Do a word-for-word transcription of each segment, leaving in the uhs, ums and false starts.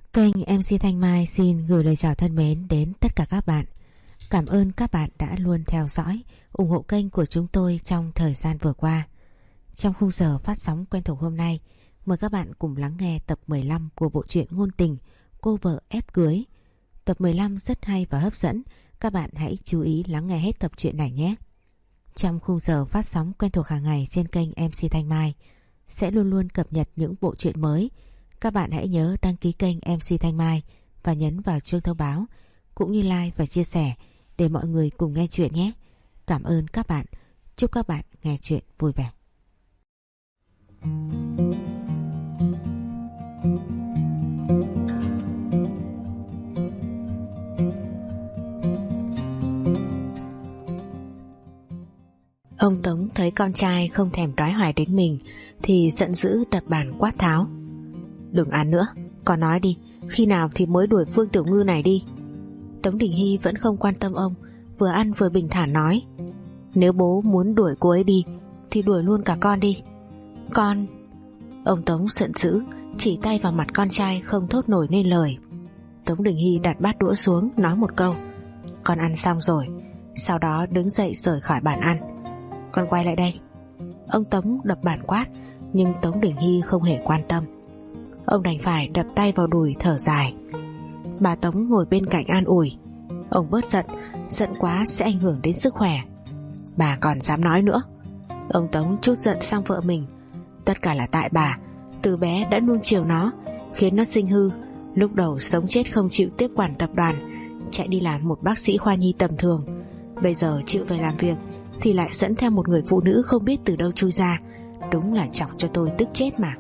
Kênh em xê Thanh Mai xin gửi lời chào thân mến đến tất cả các bạn. Cảm ơn các bạn đã luôn theo dõi, ủng hộ kênh của chúng tôi trong thời gian vừa qua. Trong khung giờ phát sóng quen thuộc hôm nay, mời các bạn cùng lắng nghe tập mười lăm của bộ truyện ngôn tình Cô vợ ép cưới. Tập mười lăm rất hay và hấp dẫn, các bạn hãy chú ý lắng nghe hết tập truyện này nhé. Trong khung giờ phát sóng quen thuộc hàng ngày trên kênh em xê Thanh Mai sẽ luôn luôn cập nhật những bộ truyện mới. Các bạn hãy nhớ đăng ký kênh em xê Thanh Mai và nhấn vào chuông thông báo, cũng như like và chia sẻ để mọi người cùng nghe chuyện nhé. Cảm ơn các bạn. Chúc các bạn nghe chuyện vui vẻ. Ông Tống thấy con trai không thèm đoái hoài đến mình thì giận dữ đập bàn quát tháo. Đừng ăn nữa, con nói đi, khi nào thì mới đuổi Phương Tiểu Ngư này đi. Tống Đình Hy vẫn không quan tâm ông, vừa ăn vừa bình thản nói: Nếu bố muốn đuổi cô ấy đi thì đuổi luôn cả con đi. Con... Ông Tống giận dữ chỉ tay vào mặt con trai không thốt nổi nên lời. Tống Đình Hy đặt bát đũa xuống nói một câu: Con ăn xong rồi. Sau đó đứng dậy rời khỏi bàn ăn. Con quay lại đây. Ông Tống đập bàn quát, nhưng Tống Đình Hy không hề quan tâm. Ông đành phải đập tay vào đùi thở dài. Bà Tống ngồi bên cạnh an ủi: Ông bớt giận, giận quá sẽ ảnh hưởng đến sức khỏe. Bà còn dám nói nữa. Ông Tống trút giận sang vợ mình. Tất cả là tại bà, từ bé đã nuông chiều nó, khiến nó sinh hư. Lúc đầu sống chết không chịu tiếp quản tập đoàn, chạy đi làm một bác sĩ khoa nhi tầm thường. Bây giờ chịu về làm việc thì lại dẫn theo một người phụ nữ không biết từ đâu chui ra. Đúng là chọc cho tôi tức chết mà.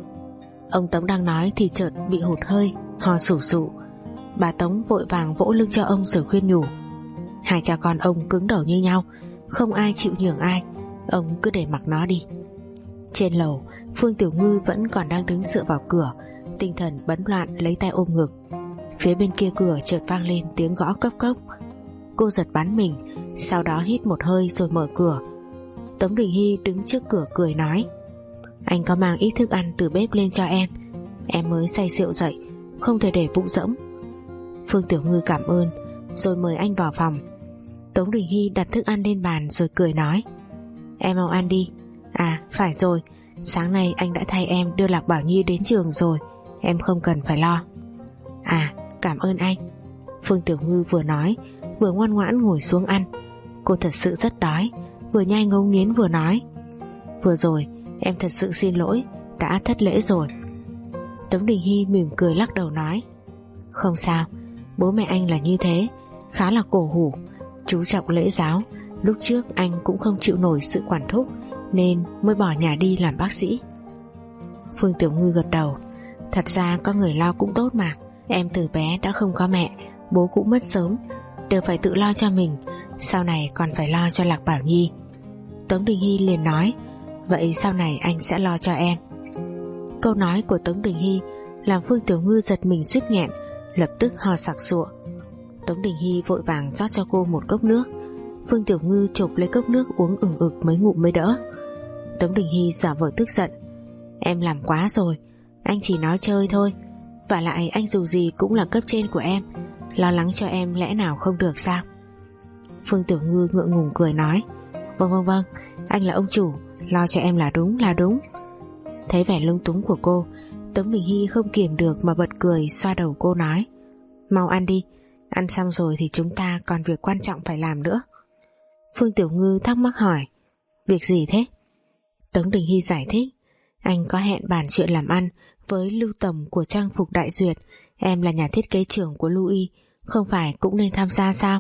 Ông Tống đang nói thì chợt bị hụt hơi, ho sù sụ. Bà Tống vội vàng vỗ lưng cho ông rồi khuyên nhủ: Hai cha con ông cứng đầu như nhau, không ai chịu nhường ai, ông cứ để mặc nó đi. Trên lầu, Phương Tiểu Ngư vẫn còn đang đứng dựa vào cửa, tinh thần bấn loạn lấy tay ôm ngực. Phía bên kia cửa chợt vang lên tiếng gõ cốc cốc. Cô giật bắn mình, sau đó hít một hơi rồi mở cửa. Tống Đình Hy đứng trước cửa cười nói: Anh có mang ít thức ăn từ bếp lên cho em, em mới say rượu dậy, không thể để bụng rỗng. Phương Tiểu Ngư cảm ơn rồi mời anh vào phòng. Tống Đình Hy đặt thức ăn lên bàn rồi cười nói: Em mau ăn đi. À phải rồi, sáng nay anh đã thay em đưa Lạc Bảo Nhi đến trường rồi, em không cần phải lo. À cảm ơn anh. Phương Tiểu Ngư vừa nói vừa ngoan ngoãn ngồi xuống ăn. Cô thật sự rất đói, vừa nhai ngấu nghiến vừa nói: Vừa rồi em thật sự xin lỗi, đã thất lễ rồi. Tống Đình Hy mỉm cười lắc đầu nói: Không sao, bố mẹ anh là như thế, khá là cổ hủ, chú trọng lễ giáo. Lúc trước anh cũng không chịu nổi sự quản thúc nên mới bỏ nhà đi làm bác sĩ. Phương Tiểu Ngư gật đầu: Thật ra có người lo cũng tốt mà. Em từ bé đã không có mẹ, bố cũng mất sớm, đều phải tự lo cho mình, sau này còn phải lo cho Lạc Bảo Nhi. Tống Đình Hy liền nói: Vậy sau này anh sẽ lo cho em. Câu nói của Tống Đình Hy làm Phương Tiểu Ngư giật mình suýt nghẹn, lập tức ho sặc sụa. Tống Đình Hy vội vàng rót cho cô một cốc nước. Phương Tiểu Ngư chộp lấy cốc nước uống ừng ực mấy ngụm mới đỡ. Tống Đình Hy giả vờ tức giận: Em làm quá rồi, anh chỉ nói chơi thôi. Vả lại anh dù gì cũng là cấp trên của em, lo lắng cho em lẽ nào không được sao? Phương Tiểu Ngư ngượng ngùng cười nói: Vâng vâng vâng, anh là ông chủ, lo cho em là đúng là đúng. Thấy vẻ lung túng của cô, Tống Đình Hy không kiềm được mà bật cười, xoa đầu cô nói: Mau ăn đi, ăn xong rồi thì chúng ta còn việc quan trọng phải làm nữa. Phương Tiểu Ngư thắc mắc hỏi: Việc gì thế? Tống Đình Hy giải thích: Anh có hẹn bàn chuyện làm ăn với Lưu Tổng của trang phục Đại Duyệt, em là nhà thiết kế trưởng của Louis, không phải cũng nên tham gia sao?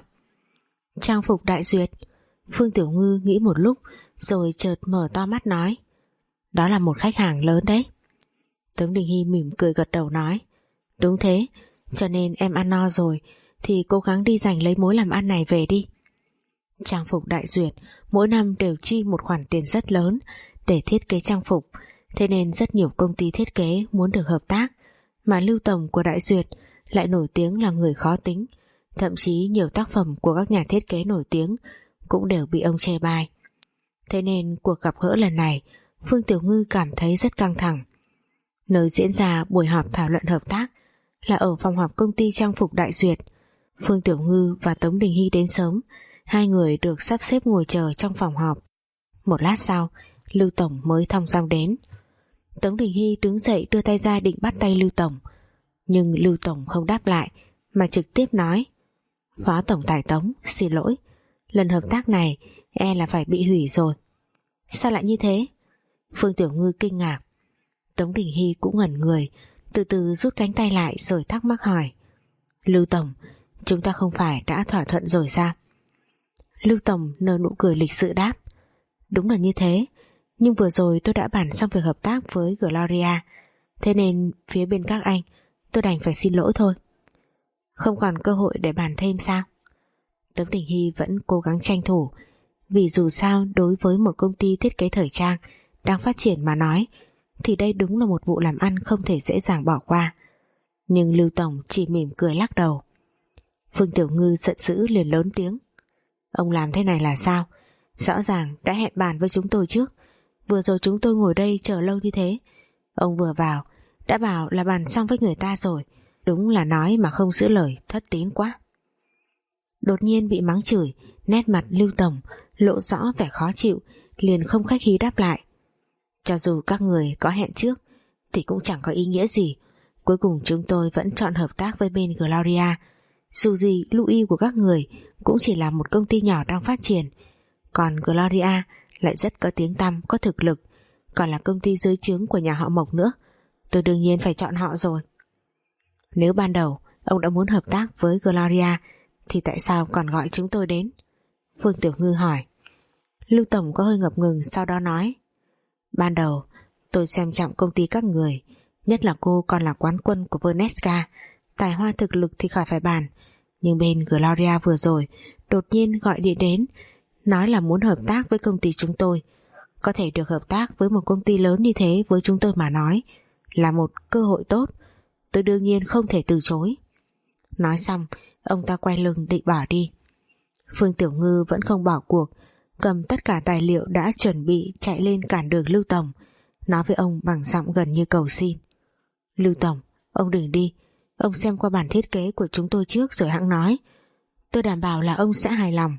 Trang phục Đại Duyệt? Phương Tiểu Ngư nghĩ một lúc rồi chợt mở to mắt nói: Đó là một khách hàng lớn đấy. Tống Đình Hy mỉm cười gật đầu nói: Đúng thế, cho nên em ăn no rồi thì cố gắng đi giành lấy mối làm ăn này về đi. Trang phục Đại Duyệt mỗi năm đều chi một khoản tiền rất lớn để thiết kế trang phục, thế nên rất nhiều công ty thiết kế muốn được hợp tác, mà Lưu Tổng của Đại Duyệt lại nổi tiếng là người khó tính, thậm chí nhiều tác phẩm của các nhà thiết kế nổi tiếng cũng đều bị ông chê bai. Thế nên cuộc gặp gỡ lần này Phương Tiểu Ngư cảm thấy rất căng thẳng. Nơi diễn ra buổi họp thảo luận hợp tác là ở phòng họp công ty trang phục Đại Duyệt. Phương Tiểu Ngư và Tống Đình Hy đến sớm, hai người được sắp xếp ngồi chờ trong phòng họp. Một lát sau, Lưu Tổng mới thong dong đến. Tống Đình Hy đứng dậy đưa tay ra định bắt tay Lưu Tổng, nhưng Lưu Tổng không đáp lại mà trực tiếp nói: Phó Tổng Tài Tống, xin lỗi, lần hợp tác này e là phải bị hủy rồi. Sao lại như thế? Phương Tiểu Ngư kinh ngạc. Tống Đình Hy cũng ngẩn người, từ từ rút cánh tay lại rồi thắc mắc hỏi: Lưu Tổng, chúng ta không phải đã thỏa thuận rồi sao? Lưu Tổng nở nụ cười lịch sự đáp: Đúng là như thế, nhưng vừa rồi tôi đã bàn xong việc hợp tác với Gloria, thế nên phía bên các anh tôi đành phải xin lỗi thôi. Không còn cơ hội để bàn thêm sao? Tống Đình Hy vẫn cố gắng tranh thủ, vì dù sao đối với một công ty thiết kế thời trang đang phát triển mà nói thì đây đúng là một vụ làm ăn không thể dễ dàng bỏ qua. Nhưng Lưu Tổng chỉ mỉm cười lắc đầu. Phương Tiểu Ngư giận dữ liền lớn tiếng: Ông làm thế này là sao? Rõ ràng đã hẹn bàn với chúng tôi trước, vừa rồi chúng tôi ngồi đây chờ lâu như thế, ông vừa vào đã bảo là bàn xong với người ta rồi, đúng là nói mà không giữ lời, thất tín quá. Đột nhiên bị mắng chửi, nét mặt Lưu Tổng lộ rõ vẻ khó chịu, liền không khách khí đáp lại: Cho dù các người có hẹn trước thì cũng chẳng có ý nghĩa gì, cuối cùng chúng tôi vẫn chọn hợp tác với bên Gloria. Dù gì Louis của các người cũng chỉ là một công ty nhỏ đang phát triển, còn Gloria lại rất có tiếng tăm, có thực lực, còn là công ty dưới trướng của nhà họ Mộc nữa, tôi đương nhiên phải chọn họ rồi. Nếu ban đầu ông đã muốn hợp tác với Gloria thì tại sao còn gọi chúng tôi đến? Phương Tiểu Ngư hỏi. Lưu Tổng có hơi ngập ngừng, sau đó nói: Ban đầu tôi xem trọng công ty các người, nhất là cô còn là quán quân của Vernesca, tài hoa thực lực thì khỏi phải bàn, nhưng bên Gloria vừa rồi đột nhiên gọi điện đến, nói là muốn hợp tác với công ty chúng tôi. Có thể được hợp tác với một công ty lớn như thế với chúng tôi mà nói là một cơ hội tốt, tôi đương nhiên không thể từ chối. Nói xong, ông ta quay lưng định bỏ đi. Phương Tiểu Ngư vẫn không bỏ cuộc, cầm tất cả tài liệu đã chuẩn bị chạy lên cản đường Lưu Tổng, nói với ông bằng giọng gần như cầu xin: Lưu Tổng, ông đừng đi, ông xem qua bản thiết kế của chúng tôi trước rồi hẵng nói, tôi đảm bảo là ông sẽ hài lòng.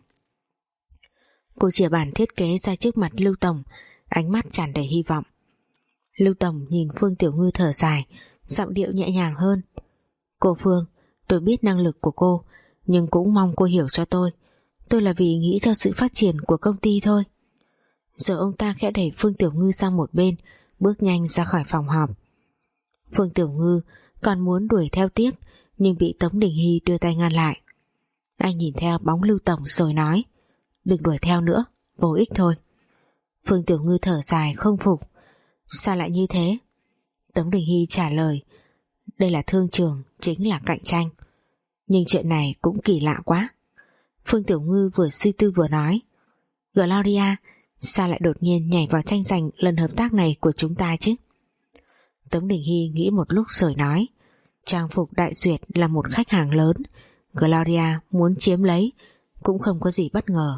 Cô chìa bản thiết kế ra trước mặt Lưu Tổng, ánh mắt tràn đầy hy vọng. Lưu Tổng nhìn Phương Tiểu Ngư thở dài, giọng điệu nhẹ nhàng hơn: Cô Phương, tôi biết năng lực của cô, nhưng cũng mong cô hiểu cho tôi, tôi là vì nghĩ cho sự phát triển của công ty thôi. Rồi ông ta khẽ đẩy Phương Tiểu Ngư sang một bên, bước nhanh ra khỏi phòng họp. Phương Tiểu Ngư còn muốn đuổi theo tiếp, nhưng bị Tống Đình Hy đưa tay ngăn lại. Anh nhìn theo bóng Lưu Tổng rồi nói: Đừng đuổi theo nữa, vô ích thôi. Phương Tiểu Ngư thở dài không phục: Sao lại như thế? Tống Đình Hy trả lời: Đây là thương trường, chính là cạnh tranh. Nhưng chuyện này cũng kỳ lạ quá. Phương Tiểu Ngư vừa suy tư vừa nói: Gloria sao lại đột nhiên nhảy vào tranh giành lần hợp tác này của chúng ta chứ? Tống Đình Hy nghĩ một lúc rồi nói: Trang phục Đại Duyệt là một khách hàng lớn, Gloria muốn chiếm lấy cũng không có gì bất ngờ.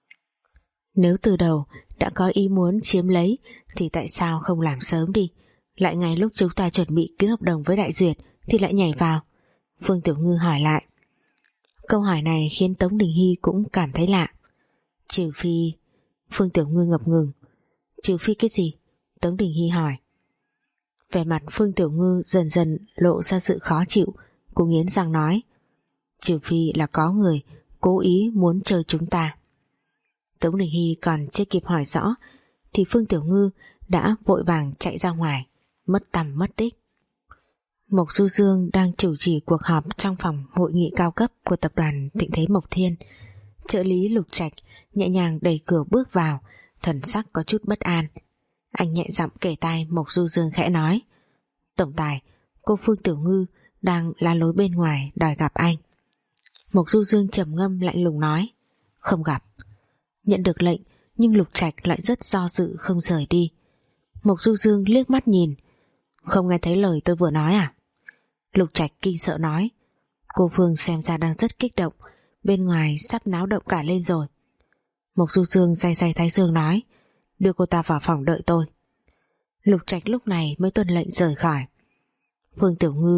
Nếu từ đầu đã có ý muốn chiếm lấy thì tại sao không làm sớm đi, lại ngay lúc chúng ta chuẩn bị ký hợp đồng với Đại Duyệt thì lại nhảy vào? Phương Tiểu Ngư hỏi lại. Câu hỏi này khiến Tống Đình Hy cũng cảm thấy lạ. Trừ phi... Phương Tiểu Ngư ngập ngừng. Trừ phi cái gì? Tống Đình Hy hỏi. Vẻ mặt Phương Tiểu Ngư dần dần lộ ra sự khó chịu, cô nghiến răng nói: Trừ phi là có người cố ý muốn chơi chúng ta. Tống Đình Hy còn chưa kịp hỏi rõ thì Phương Tiểu Ngư đã vội vàng chạy ra ngoài, mất tăm mất tích. Mộc Du Dương đang chủ trì cuộc họp trong phòng hội nghị cao cấp của tập đoàn Thịnh Thế Mộc Thiên. Trợ lý Lục Trạch nhẹ nhàng đẩy cửa bước vào, thần sắc có chút bất an. Anh nhẹ giọng kể tai Mộc Du Dương khẽ nói: Tổng tài, cô Phương Tiểu Ngư đang la lối bên ngoài đòi gặp anh. Mộc Du Dương trầm ngâm lạnh lùng nói: Không gặp. Nhận được lệnh, nhưng Lục Trạch lại rất do dự không rời đi. Mộc Du Dương liếc mắt nhìn: Không nghe thấy lời tôi vừa nói à? Lục Trạch kinh sợ nói: Cô Phương xem ra đang rất kích động, bên ngoài sắp náo động cả lên rồi. Mộc Du Dương day day thái dương nói: Đưa cô ta vào phòng đợi tôi. Lục Trạch lúc này mới tuân lệnh rời khỏi. Phương Tiểu Ngư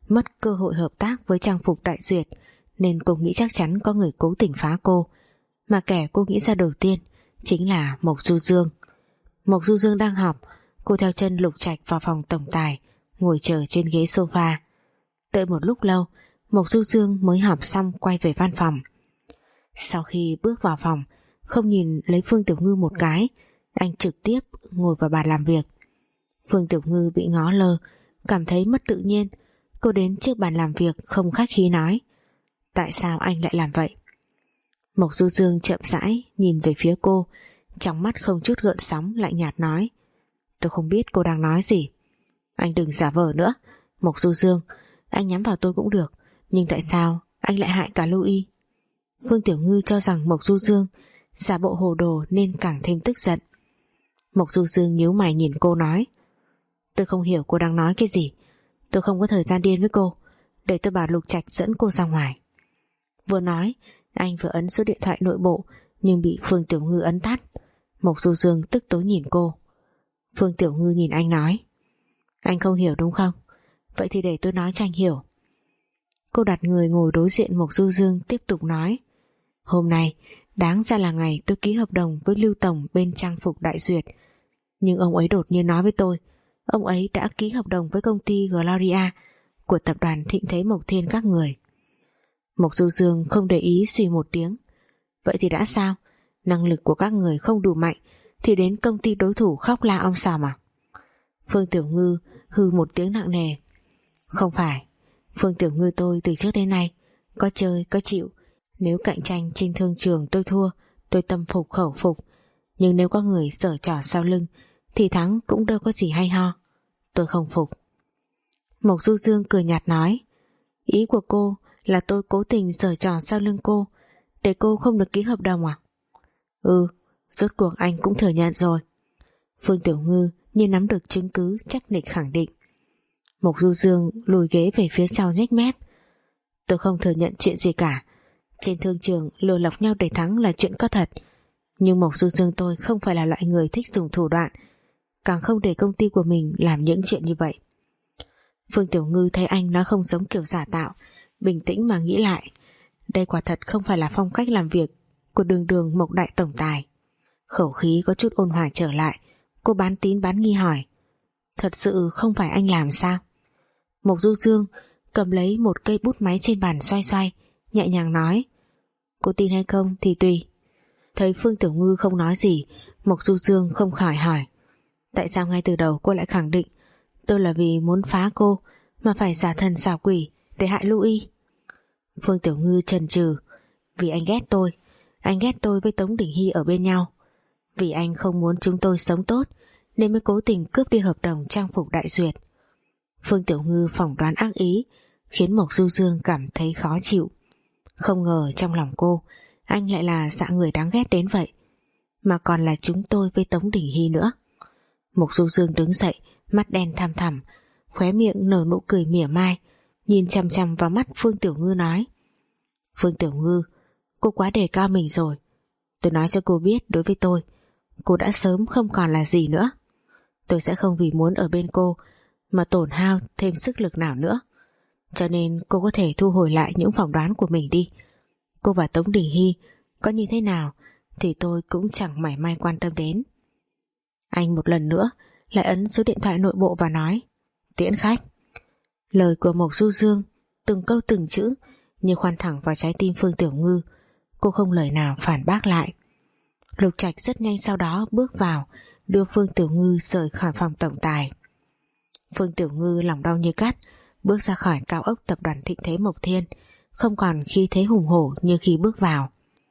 mất cơ hội hợp tác với trang phục Đại Duyệt, nên cô nghĩ chắc chắn có người cố tình phá cô, mà kẻ cô nghĩ ra đầu tiên chính là Mộc Du Dương. Mộc Du Dương đang họp, cô theo chân Lục Trạch vào phòng tổng tài, ngồi chờ trên ghế sofa. Đợi một lúc lâu, Mộc Du Dương mới họp xong quay về văn phòng. Sau khi bước vào phòng, không nhìn lấy Phương Tiểu Ngư một cái, anh trực tiếp ngồi vào bàn làm việc. Phương Tiểu Ngư bị ngó lơ, cảm thấy mất tự nhiên. Cô đến trước bàn làm việc không khách khí nói: tại sao anh lại làm vậy? Mộc Du Dương chậm rãi nhìn về phía cô, trong mắt không chút gợn sóng, lạnh nhạt nói: tôi không biết cô đang nói gì. Anh đừng giả vờ nữa. Mộc Du Dương, anh nhắm vào tôi cũng được, nhưng tại sao anh lại hại cả Lưu Y? Phương Tiểu Ngư cho rằng Mộc Du Dương giả bộ hồ đồ nên càng thêm tức giận. Mộc Du Dương nhíu mày nhìn cô nói: tôi không hiểu cô đang nói cái gì. Tôi không có thời gian điên với cô, để tôi bảo Lục Trạch dẫn cô ra ngoài. Vừa nói, anh vừa ấn số điện thoại nội bộ, nhưng bị Phương Tiểu Ngư ấn tắt. Mộc Du Dương tức tối nhìn cô. Phương Tiểu Ngư nhìn anh nói: anh không hiểu đúng không? Vậy thì để tôi nói cho anh hiểu. Cô đặt người ngồi đối diện Mộc Du Dương, tiếp tục nói: hôm nay đáng ra là ngày tôi ký hợp đồng với Lưu Tổng bên trang phục Đại Duyệt, nhưng ông ấy đột nhiên nói với tôi ông ấy đã ký hợp đồng với công ty Gloria của tập đoàn Thịnh Thế Mộc Thiên các người. Mộc Du Dương không để ý, suy một tiếng: vậy thì đã sao? Năng lực của các người không đủ mạnh thì đến công ty đối thủ khóc la om sòm à? Phương Tiểu Ngư hừ một tiếng nặng nề: không phải. Phương Tiểu Ngư tôi từ trước đến nay có chơi có chịu. Nếu cạnh tranh trên thương trường tôi thua, tôi tâm phục khẩu phục, nhưng nếu có người giở trò sau lưng thì thắng cũng đâu có gì hay ho. Tôi không phục. Mộc Du Dương cười nhạt nói: ý của cô là tôi cố tình giở trò sau lưng cô để cô không được ký hợp đồng à? Ừ, rốt cuộc anh cũng thừa nhận rồi. Phương Tiểu Ngư như nắm được chứng cứ chắc nịch khẳng định. Mộc Du Dương lùi ghế về phía sau nhếch mép: tôi không thừa nhận chuyện gì cả. Trên thương trường lừa lọc nhau để thắng là chuyện có thật, nhưng Mộc Du Dương tôi không phải là loại người thích dùng thủ đoạn, càng không để công ty của mình làm những chuyện như vậy. Phương Tiểu Ngư thấy anh nói không giống kiểu giả tạo, bình tĩnh mà nghĩ lại, đây quả thật không phải là phong cách làm việc của đường đường Mộc đại tổng tài. Khẩu khí có chút ôn hòa trở lại, cô bán tín bán nghi hỏi: thật sự không phải anh làm sao? Mộc Du Dương cầm lấy một cây bút máy trên bàn xoay xoay, nhẹ nhàng nói: cô tin hay không thì tùy. Thấy Phương Tiểu Ngư không nói gì, Mộc Du Dương không khỏi hỏi: tại sao ngay từ đầu cô lại khẳng định tôi là vì muốn phá cô mà phải giả thần xảo quỷ để hại Lưu Y? Phương Tiểu Ngư chần chừ: vì anh ghét tôi. Anh ghét tôi với Tống Đình Hy ở bên nhau. Vì anh không muốn chúng tôi sống tốt nên mới cố tình cướp đi hợp đồng trang phục Đại Duyệt. Phương Tiểu Ngư phỏng đoán ác ý khiến Mộc Du Dương cảm thấy khó chịu. Không ngờ trong lòng cô anh lại là dạng người đáng ghét đến vậy, mà còn là chúng tôi với Tống Đình Hy nữa. Mộc Du Dương đứng dậy, mắt đen thăm thẳm, khóe miệng nở nụ cười mỉa mai, nhìn chằm chằm vào mắt Phương Tiểu Ngư nói: Phương Tiểu Ngư, cô quá đề cao mình rồi. Tôi nói cho cô biết, đối với tôi, cô đã sớm không còn là gì nữa. Tôi sẽ không vì muốn ở bên cô mà tổn hao thêm sức lực nào nữa. Cho nên cô có thể thu hồi lại những phỏng đoán của mình đi. Cô và Tống Đình Hy có như thế nào thì tôi cũng chẳng mảy may quan tâm đến. Anh một lần nữa lại ấn số điện thoại nội bộ và nói: tiễn khách. Lời của Mộc Du Dương từng câu từng chữ như khoan thẳng vào trái tim Phương Tiểu Ngư. Cô không lời nào phản bác lại. Lục Trạch rất nhanh sau đó bước vào, đưa Phương Tiểu Ngư rời khỏi phòng tổng tài. Phương Tiểu Ngư lòng đau như cắt, bước ra khỏi cao ốc tập đoàn Thịnh Thế Mộc Thiên, không còn khí thế hùng hổ như khi bước vào.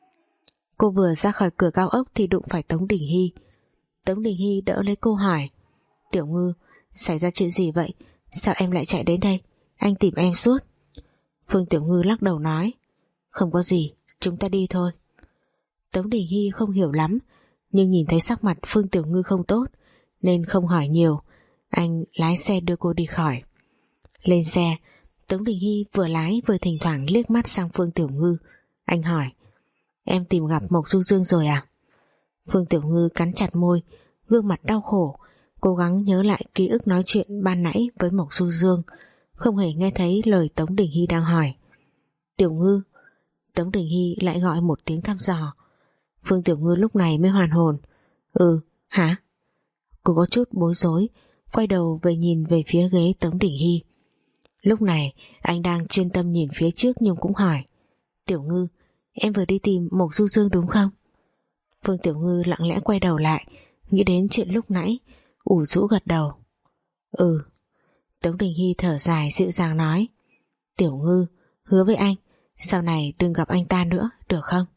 Cô vừa ra khỏi cửa cao ốc thì đụng phải Tống Đình Hy. Tống Đình Hy đỡ lấy cô hỏi: Tiểu Ngư, xảy ra chuyện gì vậy? Sao em lại chạy đến đây? Anh tìm em suốt. Phương Tiểu Ngư lắc đầu nói: không có gì, chúng ta đi thôi. Tống Đình Hy không hiểu lắm, nhưng nhìn thấy sắc mặt Phương Tiểu Ngư không tốt nên không hỏi nhiều. Anh lái xe đưa cô đi khỏi. Lên xe, Tống Đình Hy vừa lái vừa thỉnh thoảng liếc mắt sang Phương Tiểu Ngư. Anh hỏi: em tìm gặp Mộc Du Dương rồi à? Phương Tiểu Ngư cắn chặt môi, gương mặt đau khổ, cố gắng nhớ lại ký ức nói chuyện ban nãy với Mộc Du Dương. không hề nghe thấy lời Tống Đình Hy đang hỏi. Tiểu Ngư. Tống Đình Hy lại gọi một tiếng thăm dò. Phương Tiểu Ngư lúc này mới hoàn hồn. Ừ, hả? Cô có chút bối rối, quay đầu về nhìn về phía ghế Tống Đình Hy. Lúc này anh đang chuyên tâm nhìn phía trước nhưng cũng hỏi. Tiểu Ngư, em vừa đi tìm Mộc Du Dương đúng không? Phương Tiểu Ngư lặng lẽ quay đầu lại, nghĩ đến chuyện lúc nãy, ủ rũ gật đầu. Ừ. Tống Đình Hy thở dài dịu dàng nói. Tiểu Ngư, hứa với anh sau này đừng gặp anh ta nữa, được không?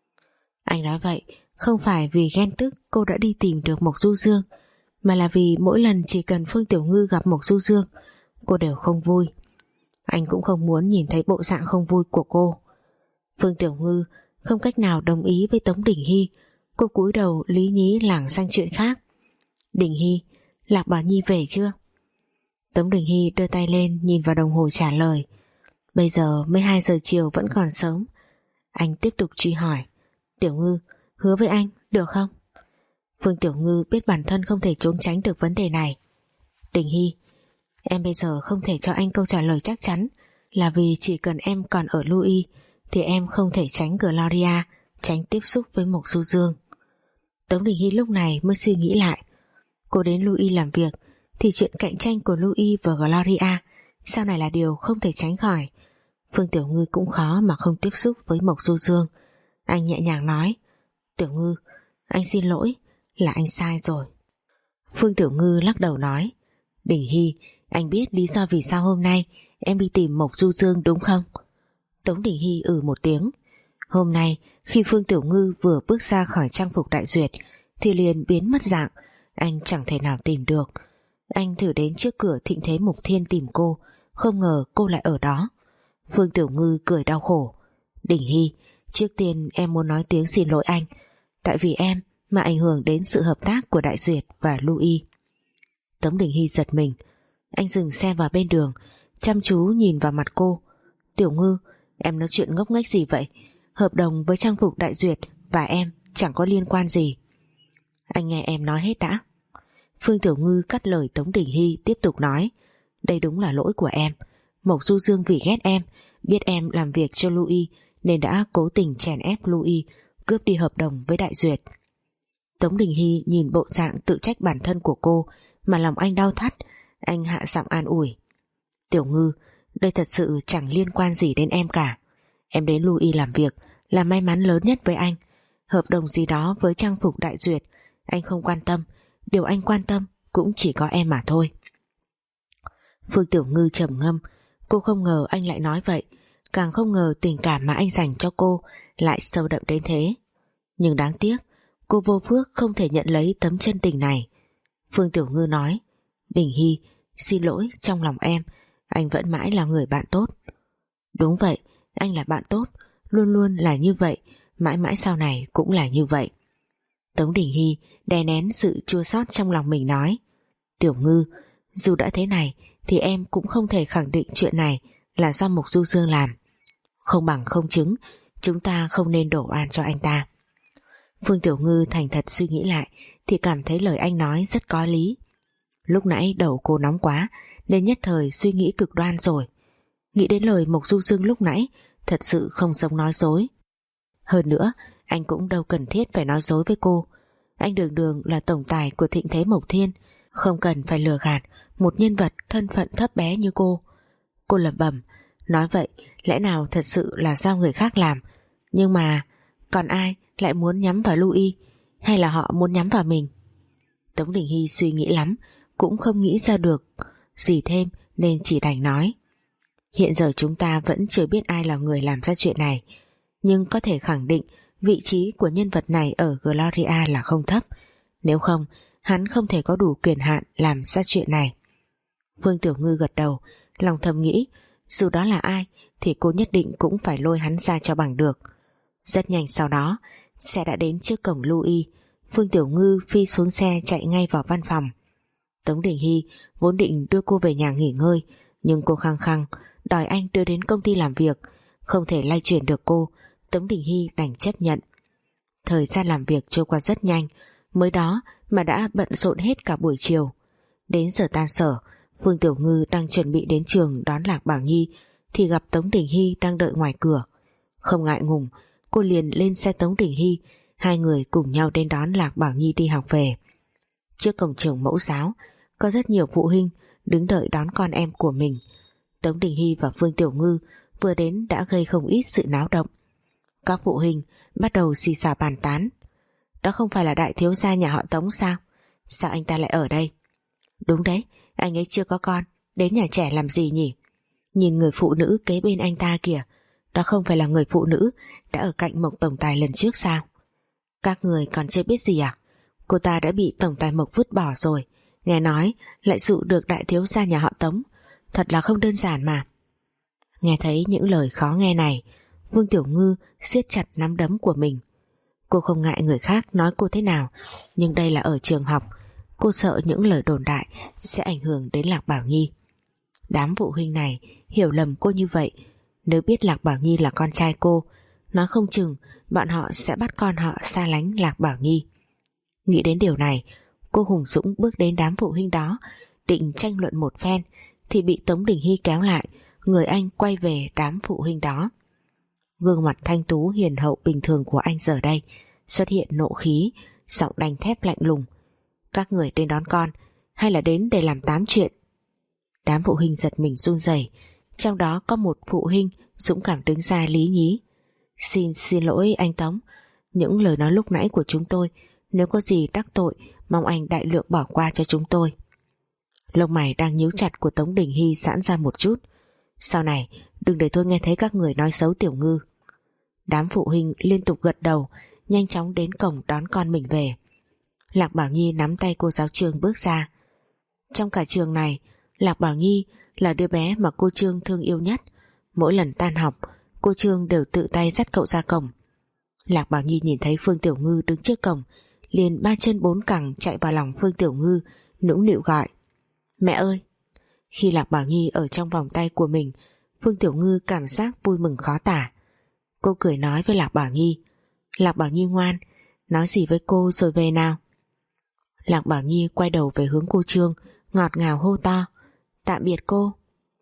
Anh nói vậy không phải vì ghen tức cô đã đi tìm được Mộc Du Dương, mà là vì mỗi lần chỉ cần Phương Tiểu Ngư gặp Mộc Du Dương, cô đều không vui. Anh cũng không muốn nhìn thấy bộ dạng không vui của cô. Phương Tiểu Ngư không cách nào đồng ý với Tống Đình Hy. Cô cúi đầu lý nhí lảng sang chuyện khác. Đình Hy, Lạc Bảo Nhi về chưa? Tống Đình Hy đưa tay lên nhìn vào đồng hồ trả lời. Bây giờ mới hai giờ chiều, vẫn còn sớm. Anh tiếp tục truy hỏi. Tiểu Ngư, hứa với anh, được không? Phương Tiểu Ngư biết bản thân không thể trốn tránh được vấn đề này. Đình Hy, em bây giờ không thể cho anh câu trả lời chắc chắn, là vì chỉ cần em còn ở Louis thì em không thể tránh Gloria, tránh tiếp xúc với Mộc Du Dương. Tống Đình Hy lúc này mới suy nghĩ lại. Cô đến Louis làm việc thì chuyện cạnh tranh của Louis và Gloria sau này là điều không thể tránh khỏi. Phương Tiểu Ngư cũng khó mà không tiếp xúc với Mộc Du Dương. Anh nhẹ nhàng nói. Tiểu Ngư, anh xin lỗi, là anh sai rồi. Phương Tiểu Ngư lắc đầu nói. Đình Hy, anh biết lý do vì sao hôm nay em đi tìm Mộc Du Dương đúng không? Tống Đình Hy ừ một tiếng. Hôm nay khi Phương Tiểu Ngư vừa bước ra khỏi trang phục đại duyệt thì liền biến mất dạng. Anh chẳng thể nào tìm được. Anh thử đến trước cửa Thịnh Thế Mục Thiên tìm cô, không ngờ cô lại ở đó. Phương Tiểu Ngư cười đau khổ. Đình Hy, trước tiên em muốn nói tiếng xin lỗi anh, tại vì em mà ảnh hưởng đến sự hợp tác của Đại Duyệt và Louis. Tống Đình Hy giật mình. Anh dừng xe vào bên đường, chăm chú nhìn vào mặt cô. Tiểu Ngư, em nói chuyện ngốc nghếch gì vậy? Hợp đồng với trang phục Đại Duyệt và em chẳng có liên quan gì. Anh nghe em nói hết đã. Phương Tiểu Ngư cắt lời Tống Đình Hy, tiếp tục nói. Đây đúng là lỗi của em. Mộc Du Dương vì ghét em, biết em làm việc cho Louis nên đã cố tình chèn ép Louis, cướp đi hợp đồng với Đại Duyệt. Tống Đình Hy nhìn bộ dạng tự trách bản thân của cô mà lòng anh đau thắt. Anh hạ giọng an ủi. Tiểu Ngư, đây thật sự chẳng liên quan gì đến em cả. Em đến Louis làm việc là may mắn lớn nhất với anh. Hợp đồng gì đó với trang phục Đại Duyệt anh không quan tâm, điều anh quan tâm cũng chỉ có em mà thôi. Phương Tiểu Ngư trầm ngâm. Cô không ngờ anh lại nói vậy, càng không ngờ tình cảm mà anh dành cho cô lại sâu đậm đến thế. Nhưng đáng tiếc cô vô phước không thể nhận lấy tấm chân tình này. Phương Tiểu Ngư nói. Đình Hy, xin lỗi, trong lòng em anh vẫn mãi là người bạn tốt. Đúng vậy, anh là bạn tốt, luôn luôn là như vậy, mãi mãi sau này cũng là như vậy. Tống Đình Hy đè nén sự chua xót trong lòng mình nói. Tiểu Ngư, dù đã thế này thì em cũng không thể khẳng định chuyện này là do Mộc Du Dương làm. Không bằng không chứng, chúng ta không nên đổ oan cho anh ta. Phương Tiểu Ngư thành thật suy nghĩ lại thì cảm thấy lời anh nói rất có lý. Lúc nãy đầu cô nóng quá nên nhất thời suy nghĩ cực đoan rồi. Nghĩ đến lời Mộc Du Dương lúc nãy thật sự không giống nói dối. Hơn nữa anh cũng đâu cần thiết phải nói dối với cô. Anh đường đường là tổng tài của Thịnh Thế Mộc Thiên, không cần phải lừa gạt một nhân vật thân phận thấp bé như cô. Cô lẩm bẩm, nói vậy lẽ nào thật sự là do người khác làm. Nhưng mà còn ai lại muốn nhắm vào Louis, hay là họ muốn nhắm vào mình? Tống Đình Hy suy nghĩ lắm cũng không nghĩ ra được gì thêm nên chỉ đành nói. Hiện giờ chúng ta vẫn chưa biết ai là người làm ra chuyện này, nhưng có thể khẳng định vị trí của nhân vật này ở Gloria là không thấp, nếu không hắn không thể có đủ quyền hạn làm ra chuyện này. Phương Tiểu Ngư gật đầu, lòng thầm nghĩ dù đó là ai thì cô nhất định cũng phải lôi hắn ra cho bằng được. Rất nhanh sau đó xe đã đến trước cổng Louis. Phương Tiểu Ngư phi xuống xe chạy ngay vào văn phòng. Tống Đình Hy vốn định đưa cô về nhà nghỉ ngơi, nhưng cô khăng khăng đòi anh đưa đến công ty làm việc, không thể lay chuyển được cô. Tống Đình Hy đành chấp nhận. Thời gian làm việc trôi qua rất nhanh, mới đó mà đã bận rộn hết cả buổi chiều. Đến giờ tan sở, Phương Tiểu Ngư đang chuẩn bị đến trường đón Lạc Bảo Nhi thì gặp Tống Đình Hy đang đợi ngoài cửa. Không ngại ngùng, cô liền lên xe Tống Đình Hy, hai người cùng nhau đến đón Lạc Bảo Nhi đi học về. Trước cổng trường mẫu giáo có rất nhiều phụ huynh đứng đợi đón con em của mình. Tống Đình Hy và Phương Tiểu Ngư vừa đến đã gây không ít sự náo động. Các phụ huynh bắt đầu xì xào bàn tán. Đó không phải là đại thiếu gia nhà họ Tống sao? Sao anh ta lại ở đây? Đúng đấy, anh ấy chưa có con, đến nhà trẻ làm gì nhỉ? Nhìn người phụ nữ kế bên anh ta kìa, đó không phải là người phụ nữ đã ở cạnh Mộc tổng tài lần trước sao? Các người còn chưa biết gì à? Cô ta đã bị tổng tài Mộc vứt bỏ rồi, nghe nói lại dụ được đại thiếu gia nhà họ Tống, thật là không đơn giản mà. Nghe thấy những lời khó nghe này, Vương Tiểu Ngư siết chặt nắm đấm của mình. Cô không ngại người khác nói cô thế nào, nhưng đây là ở trường học, cô sợ những lời đồn đại sẽ ảnh hưởng đến Lạc Bảo Nhi. Đám phụ huynh này hiểu lầm cô như vậy, nếu biết Lạc Bảo Nhi là con trai cô, nói không chừng bọn họ sẽ bắt con họ xa lánh Lạc Bảo Nhi. Nghĩ đến điều này, cô hùng dũng bước đến đám phụ huynh đó, định tranh luận một phen thì bị Tống Đình Hy kéo lại, người anh quay về đám phụ huynh đó. Gương mặt thanh tú hiền hậu bình thường của anh giờ đây xuất hiện nộ khí, giọng đanh thép lạnh lùng. Các người đến đón con hay là đến để làm tám chuyện? Đám phụ huynh giật mình run rẩy, trong đó có một phụ huynh dũng cảm đứng ra lý nhí. Xin xin lỗi anh Tống, những lời nói lúc nãy của chúng tôi, nếu có gì đắc tội mong anh đại lượng bỏ qua cho chúng tôi. Lông mày đang nhíu chặt của Tống Đình Hy giãn ra một chút. Sau này đừng để tôi nghe thấy các người nói xấu Tiểu Ngư. Đám phụ huynh liên tục gật đầu, nhanh chóng đến cổng đón con mình về. Lạc Bảo Nhi nắm tay cô giáo Trương bước ra. Trong cả trường này, Lạc Bảo Nhi là đứa bé mà cô Trương thương yêu nhất. Mỗi lần tan học, cô Trương đều tự tay dắt cậu ra cổng. Lạc Bảo Nhi nhìn thấy Phương Tiểu Ngư đứng trước cổng, liền ba chân bốn cẳng chạy vào lòng Phương Tiểu Ngư, nũng nịu gọi: Mẹ ơi! Khi Lạc Bảo Nhi ở trong vòng tay của mình, Phương Tiểu Ngư cảm giác vui mừng khó tả. Cô cười nói với Lạc Bảo Nhi: Lạc Bảo Nhi ngoan, nói gì với cô rồi về nào. Lạc Bảo Nhi quay đầu về hướng cô Trương, ngọt ngào hô to: Tạm biệt cô.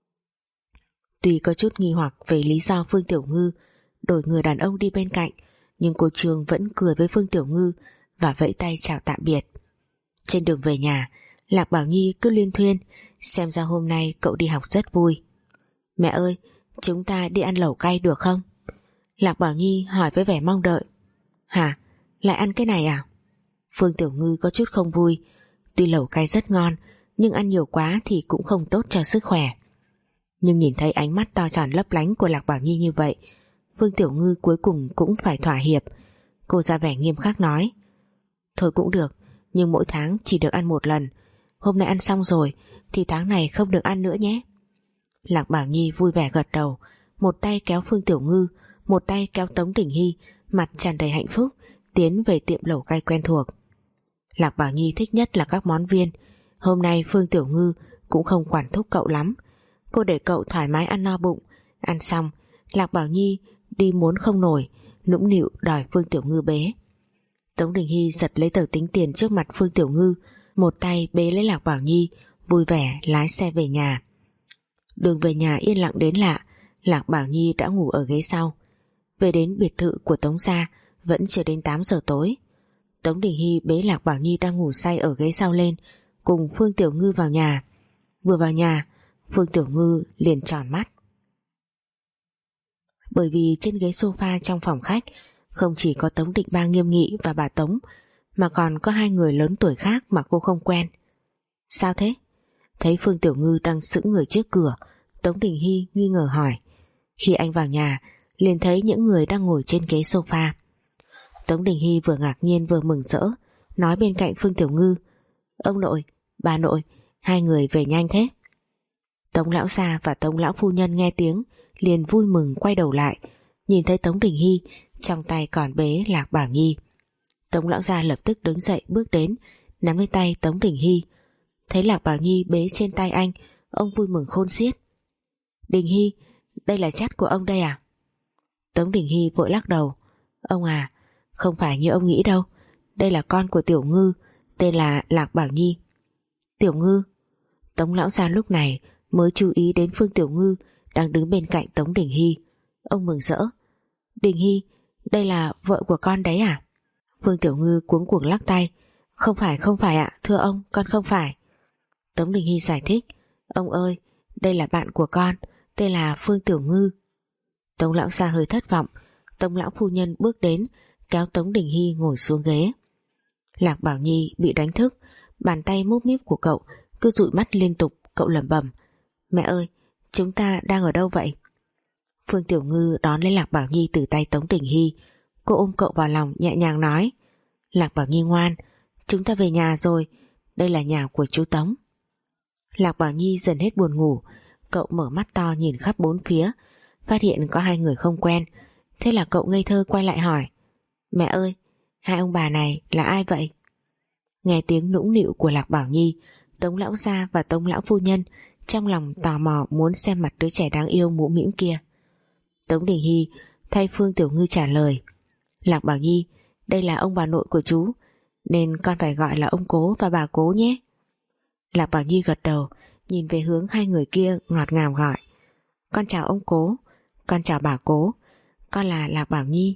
Tuy có chút nghi hoặc về lý do Phương Tiểu Ngư đổi người đàn ông đi bên cạnh, nhưng cô Trương vẫn cười với Phương Tiểu Ngư và vẫy tay chào tạm biệt. Trên đường về nhà, Lạc Bảo Nhi cứ liên thuyên, xem ra hôm nay cậu đi học rất vui. Mẹ ơi, chúng ta đi ăn lẩu cay được không? Lạc Bảo Nhi hỏi với vẻ mong đợi. Hả? Lại ăn cái này à? Phương Tiểu Ngư có chút không vui. Tuy lẩu cay rất ngon, nhưng ăn nhiều quá thì cũng không tốt cho sức khỏe. Nhưng nhìn thấy ánh mắt to tròn lấp lánh của Lạc Bảo Nhi như vậy, Phương Tiểu Ngư cuối cùng cũng phải thỏa hiệp. Cô ra vẻ nghiêm khắc nói: Thôi cũng được, nhưng mỗi tháng chỉ được ăn một lần. Hôm nay ăn xong rồi thì tháng này không được ăn nữa nhé. Lạc Bảo Nhi vui vẻ gật đầu, một tay kéo Phương Tiểu Ngư, một tay kéo Tống Đình Hy, mặt tràn đầy hạnh phúc, tiến về tiệm lẩu cay quen thuộc. Lạc Bảo Nhi thích nhất là các món viên. Hôm nay Phương Tiểu Ngư cũng không quản thúc cậu lắm, cô để cậu thoải mái ăn no bụng. Ăn xong, Lạc Bảo Nhi đi muốn không nổi, nũng nịu đòi Phương Tiểu Ngư bế. Tống Đình Hy giật lấy tờ tính tiền trước mặt Phương Tiểu Ngư, một tay bế lấy Lạc Bảo Nhi, vui vẻ lái xe về nhà. Đường về nhà yên lặng đến lạ, Lạc Bảo Nhi đã ngủ ở ghế sau. Về đến biệt thự của Tống gia vẫn chưa đến tám giờ tối. Tống Đình Hy bế Lạc Bảo Nhi đang ngủ say ở ghế sau lên, cùng Phương Tiểu Ngư vào nhà. Vừa vào nhà, Phương Tiểu Ngư liền tròn mắt. Bởi vì trên ghế sofa trong phòng khách không chỉ có Tống Định Ba nghiêm nghị và bà Tống, mà còn có hai người lớn tuổi khác mà cô không quen. Sao thế? Thấy Phương Tiểu Ngư đang sững người trước cửa, Tống Đình Hy nghi ngờ hỏi. Khi anh vào nhà, liền thấy những người đang ngồi trên ghế sofa. Tống Đình Hy vừa ngạc nhiên vừa mừng rỡ, nói bên cạnh Phương Tiểu Ngư: Ông nội, bà nội, hai người về nhanh thế. Tống lão gia và Tống lão phu nhân nghe tiếng liền vui mừng quay đầu lại, nhìn thấy Tống Đình Hy trong tay còn bế Lạc Bảo Nhi. Tống lão gia lập tức đứng dậy bước đến, nắm lấy tay Tống Đình Hy. Thấy Lạc Bảo Nhi bế trên tay anh, ông vui mừng khôn xiết. Đình Hy, đây là chắt của ông đây à? Tống Đình Hy vội lắc đầu. Ông à, không phải như ông nghĩ đâu, đây là con của Tiểu Ngư, tên là Lạc Bảo Nhi. Tiểu Ngư? Tống lão gia lúc này mới chú ý đến Phương Tiểu Ngư đang đứng bên cạnh Tống Đình Hy. Ông mừng rỡ: Đình Hy, đây là vợ của con đấy à? Phương Tiểu Ngư cuống cuồng lắc tay: Không phải, không phải ạ, thưa ông, con không phải. Tống Đình Hy giải thích: Ông ơi, đây là bạn của con, tên là Phương Tiểu Ngư. Tống lão gia hơi thất vọng. Tống lão phu nhân bước đến kéo Tống Đình Hy ngồi xuống ghế. Lạc Bảo Nhi bị đánh thức, bàn tay múp míp của cậu cứ dụi mắt liên tục. Cậu lẩm bẩm: Mẹ ơi, chúng ta đang ở đâu vậy? Phương Tiểu Ngư đón lấy Lạc Bảo Nhi từ tay Tống Đình Hy. Cô ôm cậu vào lòng nhẹ nhàng nói: Lạc Bảo Nhi ngoan, chúng ta về nhà rồi, đây là nhà của chú Tống. Lạc Bảo Nhi dần hết buồn ngủ. Cậu mở mắt to nhìn khắp bốn phía, phát hiện có hai người không quen. Thế là cậu ngây thơ quay lại hỏi: Mẹ ơi, hai ông bà này là ai vậy? Nghe tiếng nũng nịu của Lạc Bảo Nhi, Tống lão gia và Tống lão phu nhân trong lòng tò mò muốn xem mặt đứa trẻ đáng yêu mũ mĩm kia. Tống Đình Hy thay Phương Tiểu Ngư trả lời: Lạc Bảo Nhi, đây là ông bà nội của chú, nên con phải gọi là ông cố và bà cố nhé. Lạc Bảo Nhi gật đầu, nhìn về hướng hai người kia ngọt ngào gọi: Con chào ông cố, con chào bà cố, con là Lạc Bảo Nhi.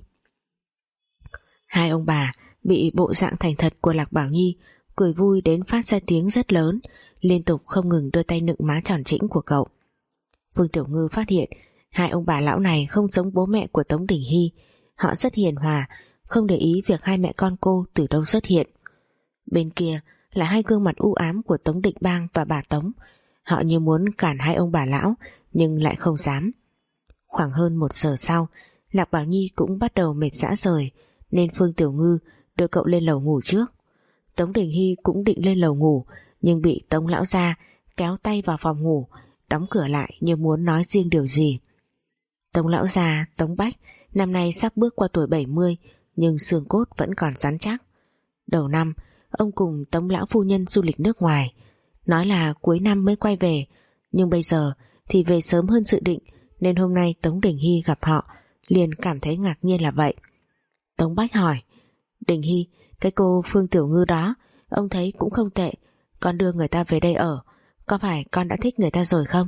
Hai ông bà bị bộ dạng thành thật của Lạc Bảo Nhi cười vui đến phát ra tiếng rất lớn, liên tục không ngừng đưa tay nựng má tròn trĩnh của cậu. Phương Tiểu Ngư phát hiện hai ông bà lão này không giống bố mẹ của Tống Đình Hy. Họ rất hiền hòa, không để ý việc hai mẹ con cô từ đâu xuất hiện. Bên kia là hai gương mặt u ám của Tống Định Bang và bà Tống. Họ như muốn cản hai ông bà lão nhưng lại không dám. Khoảng hơn một giờ sau, Lạc Bảo Nhi cũng bắt đầu mệt rã rời, nên Phương Tiểu Ngư đưa cậu lên lầu ngủ trước. Tống Đình Hy cũng định lên lầu ngủ, nhưng bị Tống lão gia kéo tay vào phòng ngủ, đóng cửa lại như muốn nói riêng điều gì. Tống lão gia Tống Bách năm nay sắp bước qua tuổi bảy mươi, nhưng xương cốt vẫn còn rắn chắc. Đầu năm ông cùng Tống lão phu nhân du lịch nước ngoài, nói là cuối năm mới quay về, nhưng bây giờ thì về sớm hơn dự định, nên hôm nay Tống Đình Hy gặp họ liền cảm thấy ngạc nhiên là vậy. Tống Bách hỏi: Đình Hy, cái cô Phương Tiểu Ngư đó ông thấy cũng không tệ, con đưa người ta về đây ở, có phải con đã thích người ta rồi không?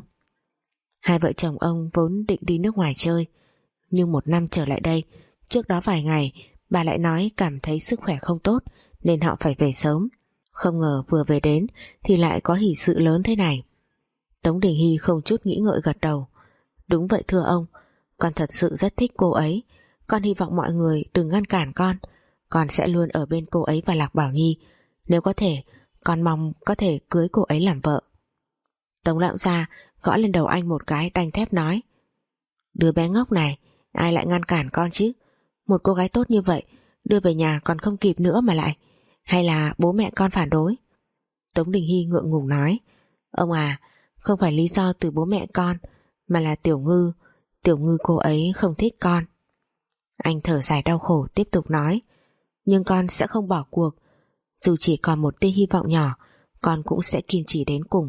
Hai vợ chồng ông vốn định đi nước ngoài chơi, nhưng một năm trở lại đây, trước đó vài ngày bà lại nói cảm thấy sức khỏe không tốt nên họ phải về sớm. Không ngờ vừa về đến thì lại có hỷ sự lớn thế này. Tống Đình Hy không chút nghĩ ngợi gật đầu: Đúng vậy thưa ông, con thật sự rất thích cô ấy. Con hy vọng mọi người đừng ngăn cản con. Con sẽ luôn ở bên cô ấy và Lạc Bảo Nhi. Nếu có thể, con mong có thể cưới cô ấy làm vợ. Tống lão gia gõ lên đầu anh một cái đanh thép nói: Đứa bé ngốc này, ai lại ngăn cản con chứ? Một cô gái tốt như vậy đưa về nhà còn không kịp nữa mà lại. Hay là bố mẹ con phản đối? Tống Đình Hy ngượng ngùng nói: Ông à, không phải lý do từ bố mẹ con, mà là Tiểu Ngư, Tiểu Ngư cô ấy không thích con. Anh thở dài đau khổ tiếp tục nói: Nhưng con sẽ không bỏ cuộc. Dù chỉ còn một tia hy vọng nhỏ, con cũng sẽ kiên trì đến cùng.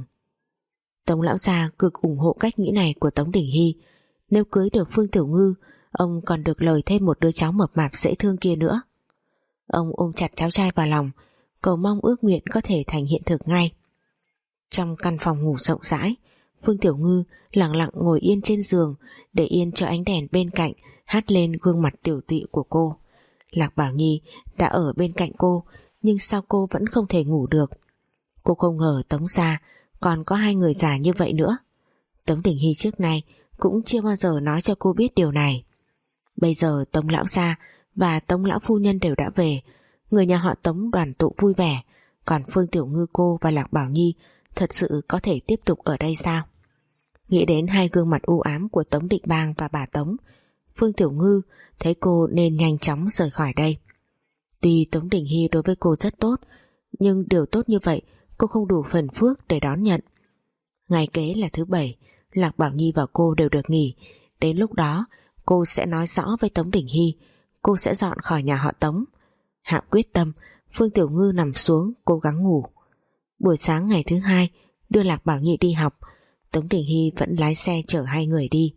Tống lão gia cực ủng hộ cách nghĩ này của Tống Đình Hy. Nếu cưới được Phương Tiểu Ngư, ông còn được lời thêm một đứa cháu mập mạp dễ thương kia nữa. Ông ôm chặt cháu trai vào lòng, cầu mong ước nguyện có thể thành hiện thực ngay. Trong căn phòng ngủ rộng rãi, Phương Tiểu Ngư lặng lặng ngồi yên trên giường, để yên cho ánh đèn bên cạnh hắt lên gương mặt tiểu tụy của cô. Lạc Bảo Nhi đã ở bên cạnh cô, nhưng sao cô vẫn không thể ngủ được? Cô không ngờ Tống gia còn có hai người già như vậy nữa. Tống Đình Hy trước nay cũng chưa bao giờ nói cho cô biết điều này. Bây giờ Tống lão gia và Tống lão phu nhân đều đã về, người nhà họ Tống đoàn tụ vui vẻ, còn Phương Tiểu Ngư cô và Lạc Bảo Nhi thật sự có thể tiếp tục ở đây sao? Nghĩ đến hai gương mặt u ám của Tống Định Bang và bà Tống, Phương Tiểu Ngư thấy cô nên nhanh chóng rời khỏi đây. Tuy Tống Đình Hy đối với cô rất tốt, nhưng điều tốt như vậy cô không đủ phần phước để đón nhận. Ngày kế là thứ bảy, Lạc Bảo Nhi và cô đều được nghỉ. Đến lúc đó cô sẽ nói rõ với Tống Đình Hy, cô sẽ dọn khỏi nhà họ Tống. Hạ quyết tâm, Phương Tiểu Ngư nằm xuống cố gắng ngủ. Buổi sáng ngày thứ hai đưa Lạc Bảo Nhi đi học, Tống Đình Hy vẫn lái xe chở hai người đi.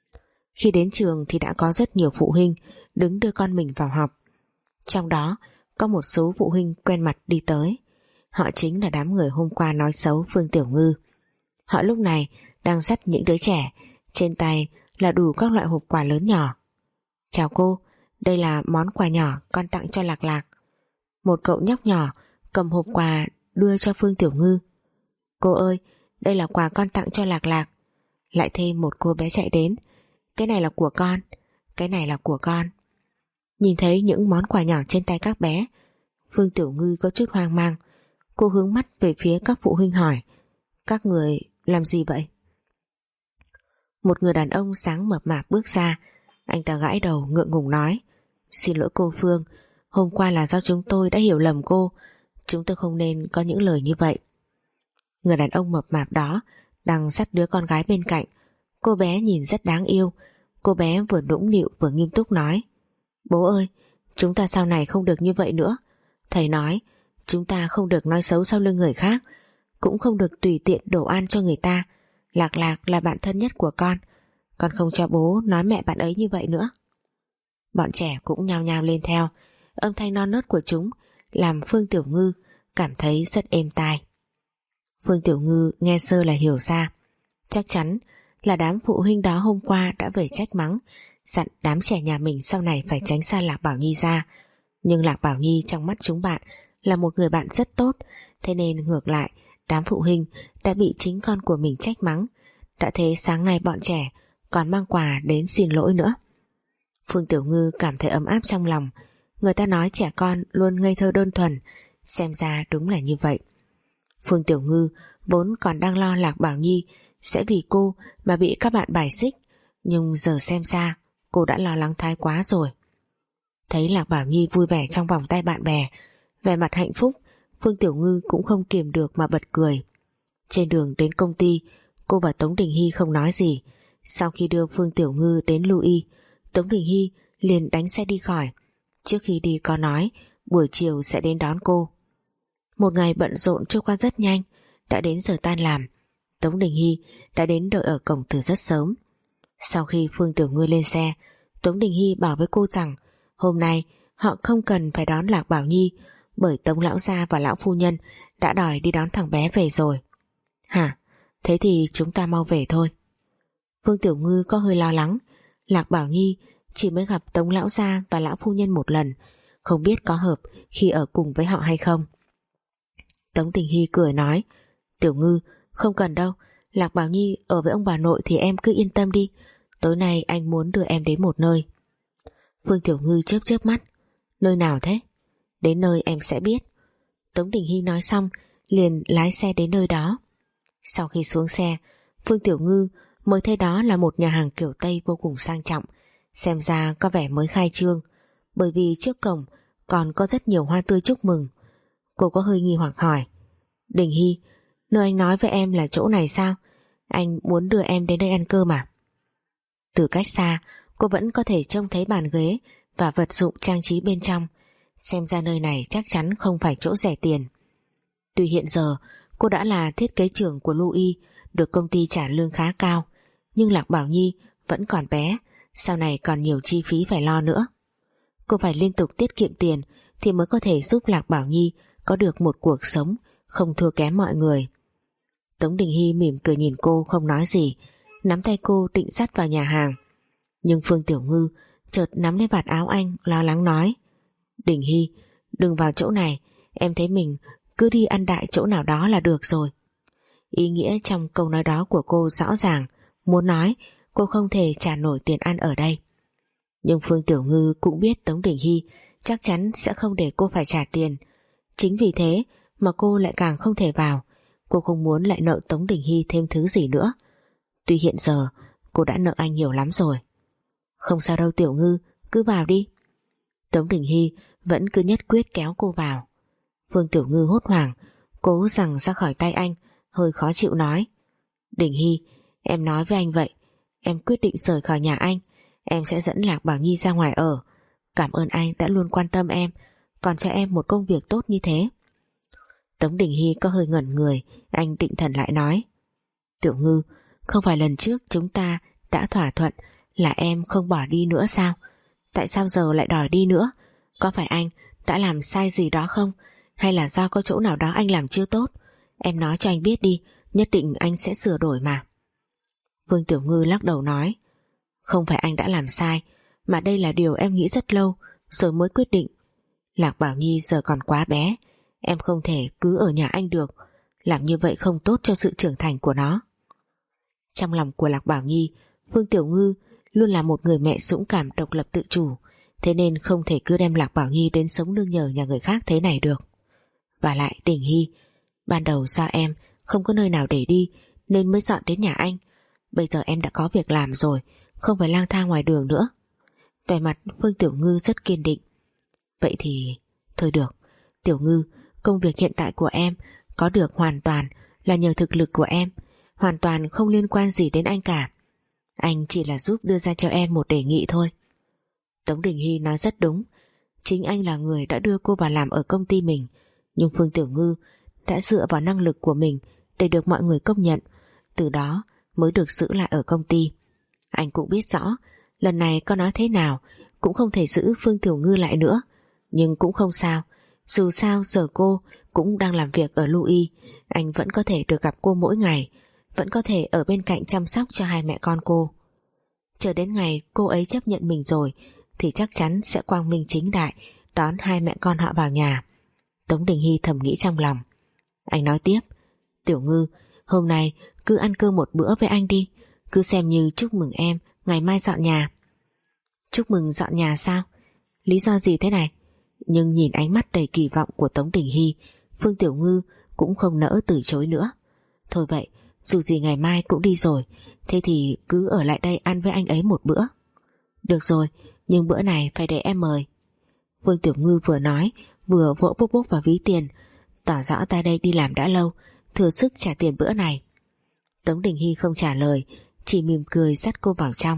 Khi đến trường thì đã có rất nhiều phụ huynh đứng đưa con mình vào học. Trong đó có một số phụ huynh quen mặt đi tới. Họ chính là đám người hôm qua nói xấu Phương Tiểu Ngư. Họ lúc này đang dắt những đứa trẻ, trên tay là đủ các loại hộp quà lớn nhỏ. Chào cô, đây là món quà nhỏ con tặng cho Lạc Lạc. Một cậu nhóc nhỏ cầm hộp quà đưa cho Phương Tiểu Ngư. Cô ơi, đây là quà con tặng cho Lạc Lạc. Lại thêm một cô bé chạy đến. Cái này là của con, cái này là của con. Nhìn thấy những món quà nhỏ trên tay các bé, Phương Tiểu Ngư có chút hoang mang. Cô hướng mắt về phía các phụ huynh hỏi, các người làm gì vậy? Một người đàn ông sáng mập mạp bước ra. Anh ta gãi đầu ngượng ngùng nói, xin lỗi cô Phương, hôm qua là do chúng tôi đã hiểu lầm cô, chúng tôi không nên có những lời như vậy. Người đàn ông mập mạp đó đang dắt đứa con gái bên cạnh. Cô bé nhìn rất đáng yêu. Cô bé vừa nũng nịu vừa nghiêm túc nói, bố ơi, chúng ta sau này không được như vậy nữa. Thầy nói chúng ta không được nói xấu sau lưng người khác, cũng không được tùy tiện đổ ăn cho người ta. Lạc Lạc là bạn thân nhất của con, con không cho bố nói mẹ bạn ấy như vậy nữa. Bọn trẻ cũng nhao nhao lên theo. Âm thanh non nớt của chúng làm Phương Tiểu Ngư cảm thấy rất êm tai. Phương Tiểu Ngư nghe sơ là hiểu ra, chắc chắn là đám phụ huynh đó hôm qua đã về trách mắng, dặn đám trẻ nhà mình sau này phải tránh xa Lạc Bảo Nhi ra. Nhưng Lạc Bảo Nhi trong mắt chúng bạn là một người bạn rất tốt, thế nên ngược lại đám phụ huynh đã bị chính con của mình trách mắng. Đã thế sáng nay bọn trẻ còn mang quà đến xin lỗi nữa. Phương Tiểu Ngư cảm thấy ấm áp trong lòng. Người ta nói trẻ con luôn ngây thơ đơn thuần, xem ra đúng là như vậy. Phương Tiểu Ngư vốn còn đang lo Lạc Bảo Nhi sẽ vì cô mà bị các bạn bài xích, nhưng giờ xem ra cô đã lo lắng thái quá rồi. Thấy Lạc Bảo Nhi vui vẻ trong vòng tay bạn bè, vẻ mặt hạnh phúc, Phương Tiểu Ngư cũng không kiềm được mà bật cười. Trên đường đến công ty, cô và Tống Đình Hy không nói gì. Sau khi đưa Phương Tiểu Ngư đến Lưu Y, Tống Đình Hy liền đánh xe đi khỏi. Trước khi đi có nói buổi chiều sẽ đến đón cô. Một ngày bận rộn trôi qua rất nhanh. Đã đến giờ tan làm, Tống Đình Hy đã đến đợi ở cổng từ rất sớm. Sau khi Phương Tiểu Ngư lên xe, Tống Đình Hy bảo với cô rằng hôm nay họ không cần phải đón Lạc Bảo Nhi, bởi Tống lão gia và lão phu nhân đã đòi đi đón thằng bé về rồi. Hả? Thế thì chúng ta mau về thôi. Phương Tiểu Ngư có hơi lo lắng. Lạc Bảo Nhi chỉ mới gặp Tống lão gia và lão phu nhân một lần, không biết có hợp khi ở cùng với họ hay không. Tống Đình Hy cười nói, Tiểu Ngư, không cần đâu, Lạc Bảo Nhi ở với ông bà nội thì em cứ yên tâm đi. Tối nay anh muốn đưa em đến một nơi. Phương Tiểu Ngư chớp chớp mắt, nơi nào thế? Đến nơi em sẽ biết. Tống Đình Hy nói xong liền lái xe đến nơi đó. Sau khi xuống xe, Phương Tiểu Ngư mới thấy đó là một nhà hàng kiểu Tây vô cùng sang trọng, xem ra có vẻ mới khai trương, bởi vì trước cổng còn có rất nhiều hoa tươi chúc mừng. Cô có hơi nghi hoặc hỏi, Đình Hy, nơi anh nói với em là chỗ này sao? Anh muốn đưa em đến đây ăn cơm à? Từ cách xa cô vẫn có thể trông thấy bàn ghế và vật dụng trang trí bên trong, xem ra nơi này chắc chắn không phải chỗ rẻ tiền. Tuy hiện giờ cô đã là thiết kế trưởng của Lưu Y, được công ty trả lương khá cao, nhưng Lạc Bảo Nhi vẫn còn bé, sau này còn nhiều chi phí phải lo nữa. Cô phải liên tục tiết kiệm tiền thì mới có thể giúp Lạc Bảo Nhi có được một cuộc sống không thua kém mọi người. Tống Đình Hy mỉm cười nhìn cô không nói gì, nắm tay cô định dắt vào nhà hàng. Nhưng Phương Tiểu Ngư chợt nắm lấy vạt áo anh, lo lắng nói, Đình Hy, đừng vào chỗ này, em thấy mình cứ đi ăn đại chỗ nào đó là được rồi. Ý nghĩa trong câu nói đó của cô rõ ràng, muốn nói cô không thể trả nổi tiền ăn ở đây. Nhưng Phương Tiểu Ngư cũng biết Tống Đình Hy chắc chắn sẽ không để cô phải trả tiền. Chính vì thế mà cô lại càng không thể vào. Cô không muốn lại nợ Tống Đình Hy thêm thứ gì nữa. Tuy hiện giờ cô đã nợ anh nhiều lắm rồi. Không sao đâu Tiểu Ngư, cứ vào đi. Tống Đình Hy vẫn cứ nhất quyết kéo cô vào. Phương Tiểu Ngư hốt hoảng, cố giằng ra khỏi tay anh, hơi khó chịu nói, Đình Hy, em nói với anh vậy, em quyết định rời khỏi nhà anh, em sẽ dẫn Lạc Bảo Nhi ra ngoài ở. Cảm ơn anh đã luôn quan tâm em, còn cho em một công việc tốt như thế. Tống Đình Hy có hơi ngẩn người, anh định thần lại nói, Tiểu Ngư, không phải lần trước chúng ta đã thỏa thuận là em không bỏ đi nữa sao? Tại sao giờ lại đòi đi nữa? Có phải anh đã làm sai gì đó không? Hay là do có chỗ nào đó anh làm chưa tốt? Em nói cho anh biết đi, Nhất định anh sẽ sửa đổi mà. Vương Tiểu Ngư lắc đầu nói, không phải anh đã làm sai, mà đây là điều em nghĩ rất lâu rồi mới quyết định. Lạc Bảo Nhi giờ còn quá bé, em không thể cứ ở nhà anh được, làm như vậy không tốt cho sự trưởng thành của nó. Trong lòng của Lạc Bảo Nhi, Vương Tiểu Ngư luôn là một người mẹ dũng cảm độc lập tự chủ, thế nên không thể cứ đem Lạc Bảo Nhi đến sống nương nhờ nhà người khác thế này được. Và lại Đình Hy, ban đầu do em không có nơi nào để đi nên mới dọn đến nhà anh, bây giờ em đã có việc làm rồi, không phải lang thang ngoài đường nữa. Vẻ mặt Vương Tiểu Ngư rất kiên định. Vậy thì thôi được, Tiểu Ngư, công việc hiện tại của em có được hoàn toàn là nhờ thực lực của em, hoàn toàn không liên quan gì đến anh cả. Anh chỉ là giúp đưa ra cho em một đề nghị thôi. Tống Đình Hy nói rất đúng, chính anh là người đã đưa cô vào làm ở công ty mình, nhưng Phương Tiểu Ngư đã dựa vào năng lực của mình để được mọi người công nhận, từ đó mới được giữ lại ở công ty. Anh cũng biết rõ lần này có nói thế nào cũng không thể giữ Phương Tiểu Ngư lại nữa, nhưng cũng không sao, dù sao giờ cô cũng đang làm việc ở Louis, anh vẫn có thể được gặp cô mỗi ngày, vẫn có thể ở bên cạnh chăm sóc cho hai mẹ con cô. Chờ đến ngày cô ấy chấp nhận mình rồi thì chắc chắn sẽ quang minh chính đại đón hai mẹ con họ vào nhà. Tống Đình Hy thầm nghĩ trong lòng. Anh nói tiếp, Tiểu Ngư, hôm nay cứ ăn cơm một bữa với anh đi, cứ xem như chúc mừng em ngày mai dọn nhà. Chúc mừng dọn nhà sao? Lý do gì thế này? Nhưng nhìn ánh mắt đầy kỳ vọng của Tống Đình Hy, Phương Tiểu Ngư cũng không nỡ từ chối nữa. Thôi vậy, dù gì ngày mai cũng đi rồi, thế thì cứ ở lại đây ăn với anh ấy một bữa. Được rồi, nhưng bữa này phải để em mời. Phương Tiểu Ngư vừa nói vừa vỗ bốc bốc vào ví tiền, tỏ rõ ta đây đi làm đã lâu, thừa sức trả tiền bữa này. Tống Đình Hy không trả lời, chỉ mỉm cười dắt cô vào trong.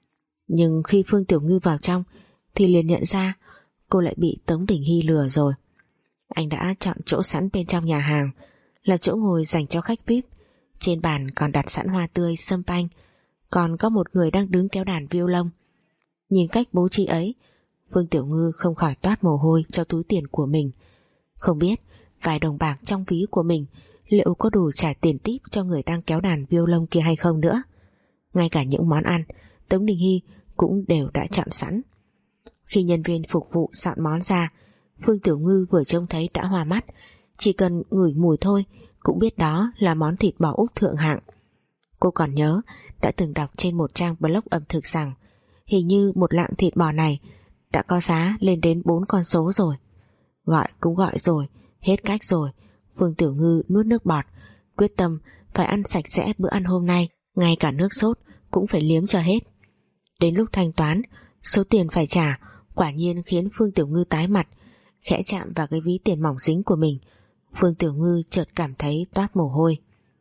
Nhưng khi Phương Tiểu Ngư vào trong thì liền nhận ra cô lại bị Tống Đình Hy lừa rồi. Anh đã chọn chỗ sẵn bên trong nhà hàng, là chỗ ngồi dành cho khách vi ai pi. Trên bàn còn đặt sẵn hoa tươi, sâm panh, còn có một người đang đứng kéo đàn violon. Nhìn cách bố trí ấy, Phương Tiểu Ngư không khỏi toát mồ hôi cho túi tiền của mình. Không biết vài đồng bạc trong ví của mình liệu có đủ trả tiền tip cho người đang kéo đàn violon kia hay không nữa. Ngay cả những món ăn Tống Đình Hy cũng đều đã chọn sẵn. Khi nhân viên phục vụ dọn món ra, Phương Tiểu Ngư vừa trông thấy đã hoa mắt, chỉ cần ngửi mùi thôi cũng biết đó là món thịt bò Úc thượng hạng. Cô còn nhớ đã từng đọc trên một trang blog ẩm thực rằng hình như một lạng thịt bò này đã có giá lên đến bốn con số rồi. Gọi cũng gọi rồi, hết cách rồi. Phương Tiểu Ngư nuốt nước bọt, quyết tâm phải ăn sạch sẽ bữa ăn hôm nay, ngay cả nước sốt cũng phải liếm cho hết. Đến lúc thanh toán, số tiền phải trả quả nhiên khiến Phương Tiểu Ngư tái mặt, khẽ chạm vào cái ví tiền mỏng dính của mình. Phương Tiểu Ngư chợt cảm thấy toát mồ hôi.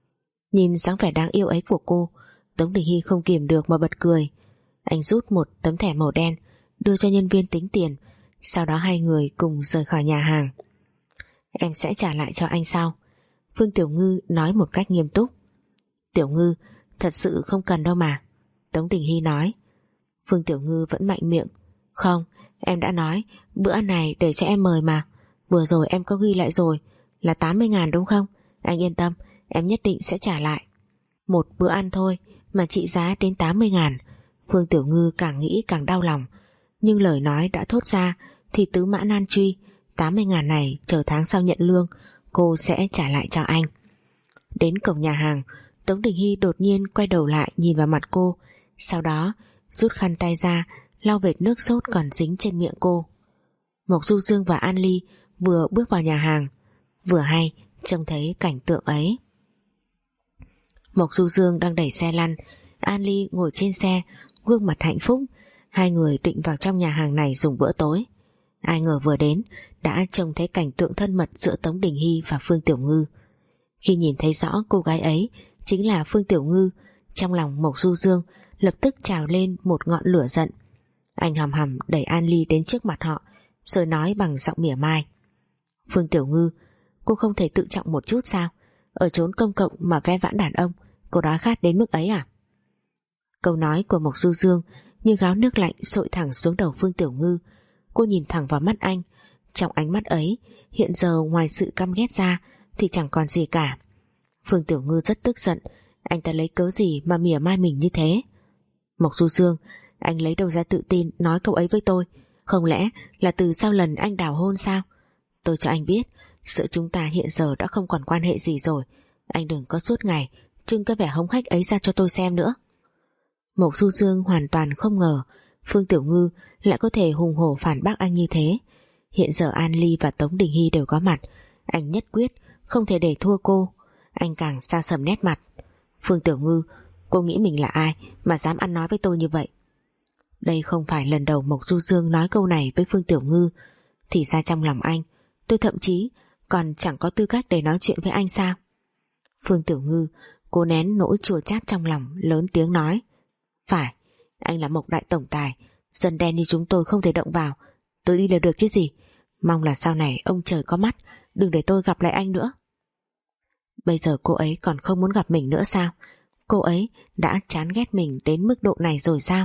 Nhìn dáng vẻ đáng yêu ấy của cô, Tống Đình Hy không kìm được mà bật cười. Anh rút một tấm thẻ màu đen đưa cho nhân viên tính tiền, sau đó hai người cùng rời khỏi nhà hàng. Em sẽ trả lại cho anh sau, Phương Tiểu Ngư nói một cách nghiêm túc. Tiểu Ngư, thật sự không cần đâu mà, Tống Đình Hy nói. Phương Tiểu Ngư vẫn mạnh miệng. Không, em đã nói bữa ăn này để cho em mời mà, vừa rồi em có ghi lại rồi, là tám mươi ngàn đúng không? Anh yên tâm, em nhất định sẽ trả lại. Một bữa ăn thôi mà trị giá đến tám mươi ngàn. Phương Tiểu Ngư càng nghĩ càng đau lòng, nhưng lời nói đã thốt ra thì tứ mã nan truy. Tám mươi ngàn này chờ tháng sau nhận lương cô sẽ trả lại cho anh. Đến cổng nhà hàng, Tống Đình Hy đột nhiên quay đầu lại nhìn vào mặt cô, sau đó rút khăn tay ra lau vệt nước sốt còn dính trên miệng cô. Mộc Du Dương và An Ly vừa bước vào nhà hàng, vừa hay trông thấy cảnh tượng ấy. Mộc Du Dương đang đẩy xe lăn, An Ly ngồi trên xe, gương mặt hạnh phúc. Hai người định vào trong nhà hàng này dùng bữa tối. Ai ngờ vừa đến đã trông thấy cảnh tượng thân mật giữa Tống Đình Hy và Phương Tiểu Ngư. Khi nhìn thấy rõ cô gái ấy chính là Phương Tiểu Ngư, trong lòng Mộc Du Dương lập tức trào lên một ngọn lửa giận. Anh hầm hầm đẩy An Ly đến trước mặt họ, rồi nói bằng giọng mỉa mai. Phương Tiểu Ngư, cô không thể tự trọng một chút sao? Ở chốn công cộng mà ve vãn đàn ông, cô đói khát đến mức ấy à? Câu nói của Mộc Du Dương như gáo nước lạnh xội thẳng xuống đầu Phương Tiểu Ngư. Cô nhìn thẳng vào mắt anh, trong ánh mắt ấy hiện giờ ngoài sự căm ghét ra thì chẳng còn gì cả. Phương Tiểu Ngư rất tức giận. Anh ta lấy cớ gì mà mỉa mai mình như thế? Mộc Du Dương, anh lấy đâu ra tự tin nói câu ấy với tôi? Không lẽ là từ sau lần anh đào hôn sao? Tôi cho anh biết, giữa chúng ta hiện giờ đã không còn quan hệ gì rồi. Anh đừng có suốt ngày trưng cái vẻ hống hách ấy ra cho tôi xem nữa. Mộc Du Dương hoàn toàn không ngờ Phương Tiểu Ngư lại có thể hùng hổ phản bác anh như thế. Hiện giờ An Ly và Tống Đình Hy đều có mặt, anh nhất quyết không thể để thua cô. Anh càng xa sầm nét mặt. Phương Tiểu Ngư, cô nghĩ mình là ai mà dám ăn nói với tôi như vậy? Đây không phải lần đầu Mộc Du Dương nói câu này với Phương Tiểu Ngư. Thì ra trong lòng anh, tôi thậm chí còn chẳng có tư cách để nói chuyện với anh sao? Phương Tiểu Ngư cố nén nỗi chua chát trong lòng, lớn tiếng nói: Phải, anh là Mộc đại tổng tài, dân đen như chúng tôi không thể động vào. Tôi đi là được chứ gì. Mong là sau này ông trời có mắt, đừng để tôi gặp lại anh nữa. Bây giờ cô ấy còn không muốn gặp mình nữa sao? Cô ấy đã chán ghét mình đến mức độ này rồi sao?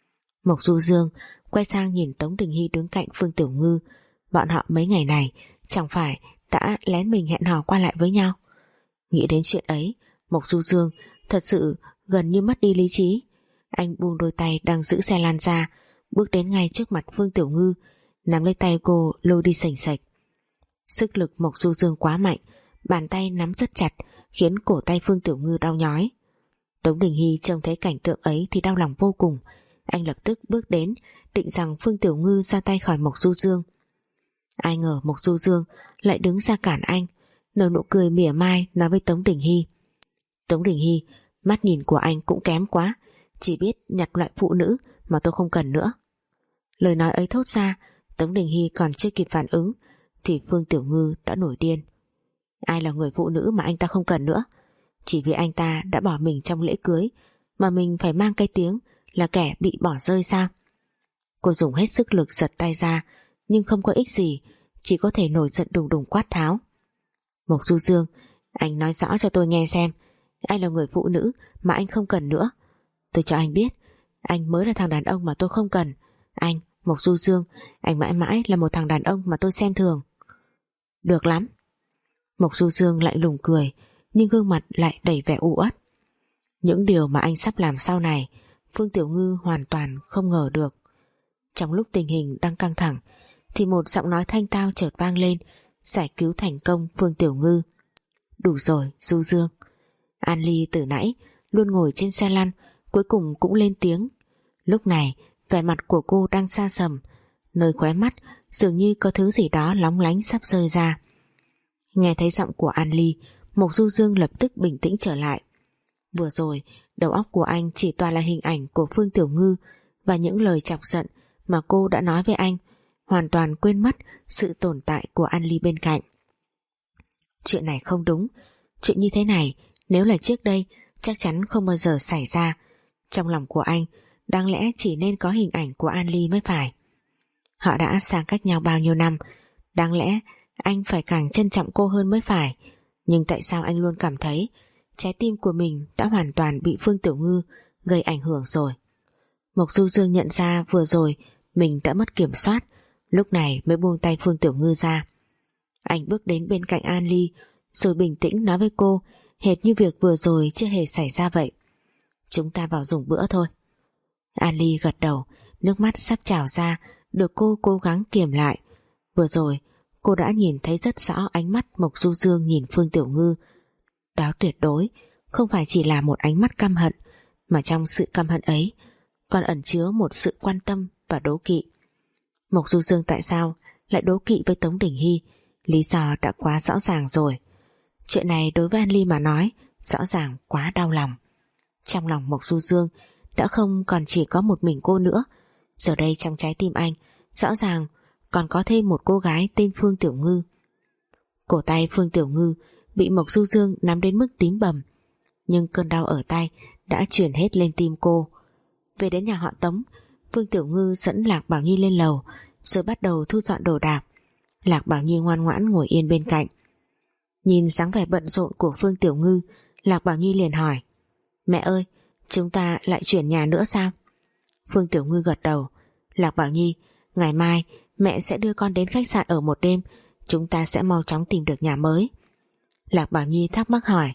Mộc Du Dương quay sang nhìn Tống Đình Hy đứng cạnh Phương Tiểu Ngư. Bọn họ mấy ngày này chẳng phải đã lén mình hẹn hò qua lại với nhau? Nghĩ đến chuyện ấy, Mộc Du Dương thật sự gần như mất đi lý trí. Anh buông đôi tay đang giữ xe lan ra, bước đến ngay trước mặt Phương Tiểu Ngư, nắm lấy tay cô lôi đi sành sạch. Sức lực Mộc Du Dương quá mạnh, bàn tay nắm rất chặt khiến cổ tay Phương Tiểu Ngư đau nhói. Tống Đình Hy trông thấy cảnh tượng ấy thì đau lòng vô cùng. Anh lập tức bước đến, định rằng Phương Tiểu Ngư ra tay khỏi Mộc Du Dương. Ai ngờ Mộc Du Dương lại đứng ra cản anh, nở nụ cười mỉa mai nói với Tống Đình Hy: Tống Đình Hy, mắt nhìn của anh cũng kém quá, chỉ biết nhặt loại phụ nữ mà tôi không cần nữa. Lời nói ấy thốt ra, Tống Đình Hy còn chưa kịp phản ứng thì Phương Tiểu Ngư đã nổi điên. Ai là người phụ nữ mà anh ta không cần nữa? Chỉ vì anh ta đã bỏ mình trong lễ cưới mà mình phải mang cái tiếng là kẻ bị bỏ rơi sao? Cô dùng hết sức lực giật tay ra, nhưng không có ích gì, chỉ có thể nổi giận đùng đùng quát tháo: Mộc Du Dương, anh nói rõ cho tôi nghe xem, ai là người phụ nữ mà anh không cần nữa? Tôi cho anh biết, anh mới là thằng đàn ông mà tôi không cần. Anh, Mộc Du Dương, anh mãi mãi là một thằng đàn ông mà tôi xem thường. Được lắm. Mộc Du Dương lại lùng cười, nhưng gương mặt lại đầy vẻ u uất. Những điều mà anh sắp làm sau này, Phương Tiểu Ngư hoàn toàn không ngờ được. Trong lúc tình hình đang căng thẳng thì một giọng nói thanh tao chợt vang lên, giải cứu thành công Phương Tiểu Ngư. Đủ rồi, Du Dương. An Ly từ nãy luôn ngồi trên xe lăn cuối cùng cũng lên tiếng. Lúc này vẻ mặt của cô đang xa sầm, nơi khóe mắt dường như có thứ gì đó lóng lánh sắp rơi ra. Nghe thấy giọng của An Ly, Mộc Du Dương lập tức bình tĩnh trở lại. Vừa rồi đầu óc của anh chỉ toàn là hình ảnh của Phương Tiểu Ngư và những lời chọc giận mà cô đã nói với anh, hoàn toàn quên mất sự tồn tại của An Ly bên cạnh. Chuyện này không đúng. Chuyện như thế này nếu là trước đây chắc chắn không bao giờ xảy ra. Trong lòng của anh đáng lẽ chỉ nên có hình ảnh của An Ly mới phải. Họ đã xa cách nhau bao nhiêu năm, đáng lẽ anh phải càng trân trọng cô hơn mới phải. Nhưng tại sao anh luôn cảm thấy trái tim của mình đã hoàn toàn bị Phương Tiểu Ngư gây ảnh hưởng rồi? Mộc Du Dương nhận ra vừa rồi mình đã mất kiểm soát, lúc này mới buông tay Phương Tiểu Ngư ra. Anh bước đến bên cạnh An Ly rồi bình tĩnh nói với cô, hệt như việc vừa rồi chưa hề xảy ra vậy. Chúng ta vào dùng bữa thôi. An Ly gật đầu, nước mắt sắp trào ra được cô cố gắng kiềm lại. Vừa rồi cô đã nhìn thấy rất rõ ánh mắt Mộc Du Dương nhìn Phương Tiểu Ngư. Đó tuyệt đối không phải chỉ là một ánh mắt căm hận, mà trong sự căm hận ấy còn ẩn chứa một sự quan tâm và đố kỵ. Mộc Du Dương tại sao lại đố kỵ với Tống Đình Hy? Lý do đã quá rõ ràng rồi. Chuyện này đối với An Ly mà nói rõ ràng quá đau lòng. Trong lòng Mộc Du Dương đã không còn chỉ có một mình cô nữa. Giờ đây trong trái tim anh rõ ràng còn có thêm một cô gái tên Phương Tiểu Ngư. Cổ tay Phương Tiểu Ngư bị Mộc Du Dương nắm đến mức tím bầm, nhưng cơn đau ở tay đã chuyển hết lên tim cô. Về đến nhà họ Tống, Phương Tiểu Ngư dẫn Lạc Bảo Nhi lên lầu rồi bắt đầu thu dọn đồ đạc. Lạc Bảo Nhi ngoan ngoãn ngồi yên bên cạnh. Nhìn dáng vẻ bận rộn của Phương Tiểu Ngư, Lạc Bảo Nhi liền hỏi: Mẹ ơi, chúng ta lại chuyển nhà nữa sao? Phương Tiểu Ngư gật đầu. Lạc Bảo Nhi, ngày mai mẹ sẽ đưa con đến khách sạn ở một đêm, chúng ta sẽ mau chóng tìm được nhà mới. Lạc Bảo Nhi thắc mắc hỏi: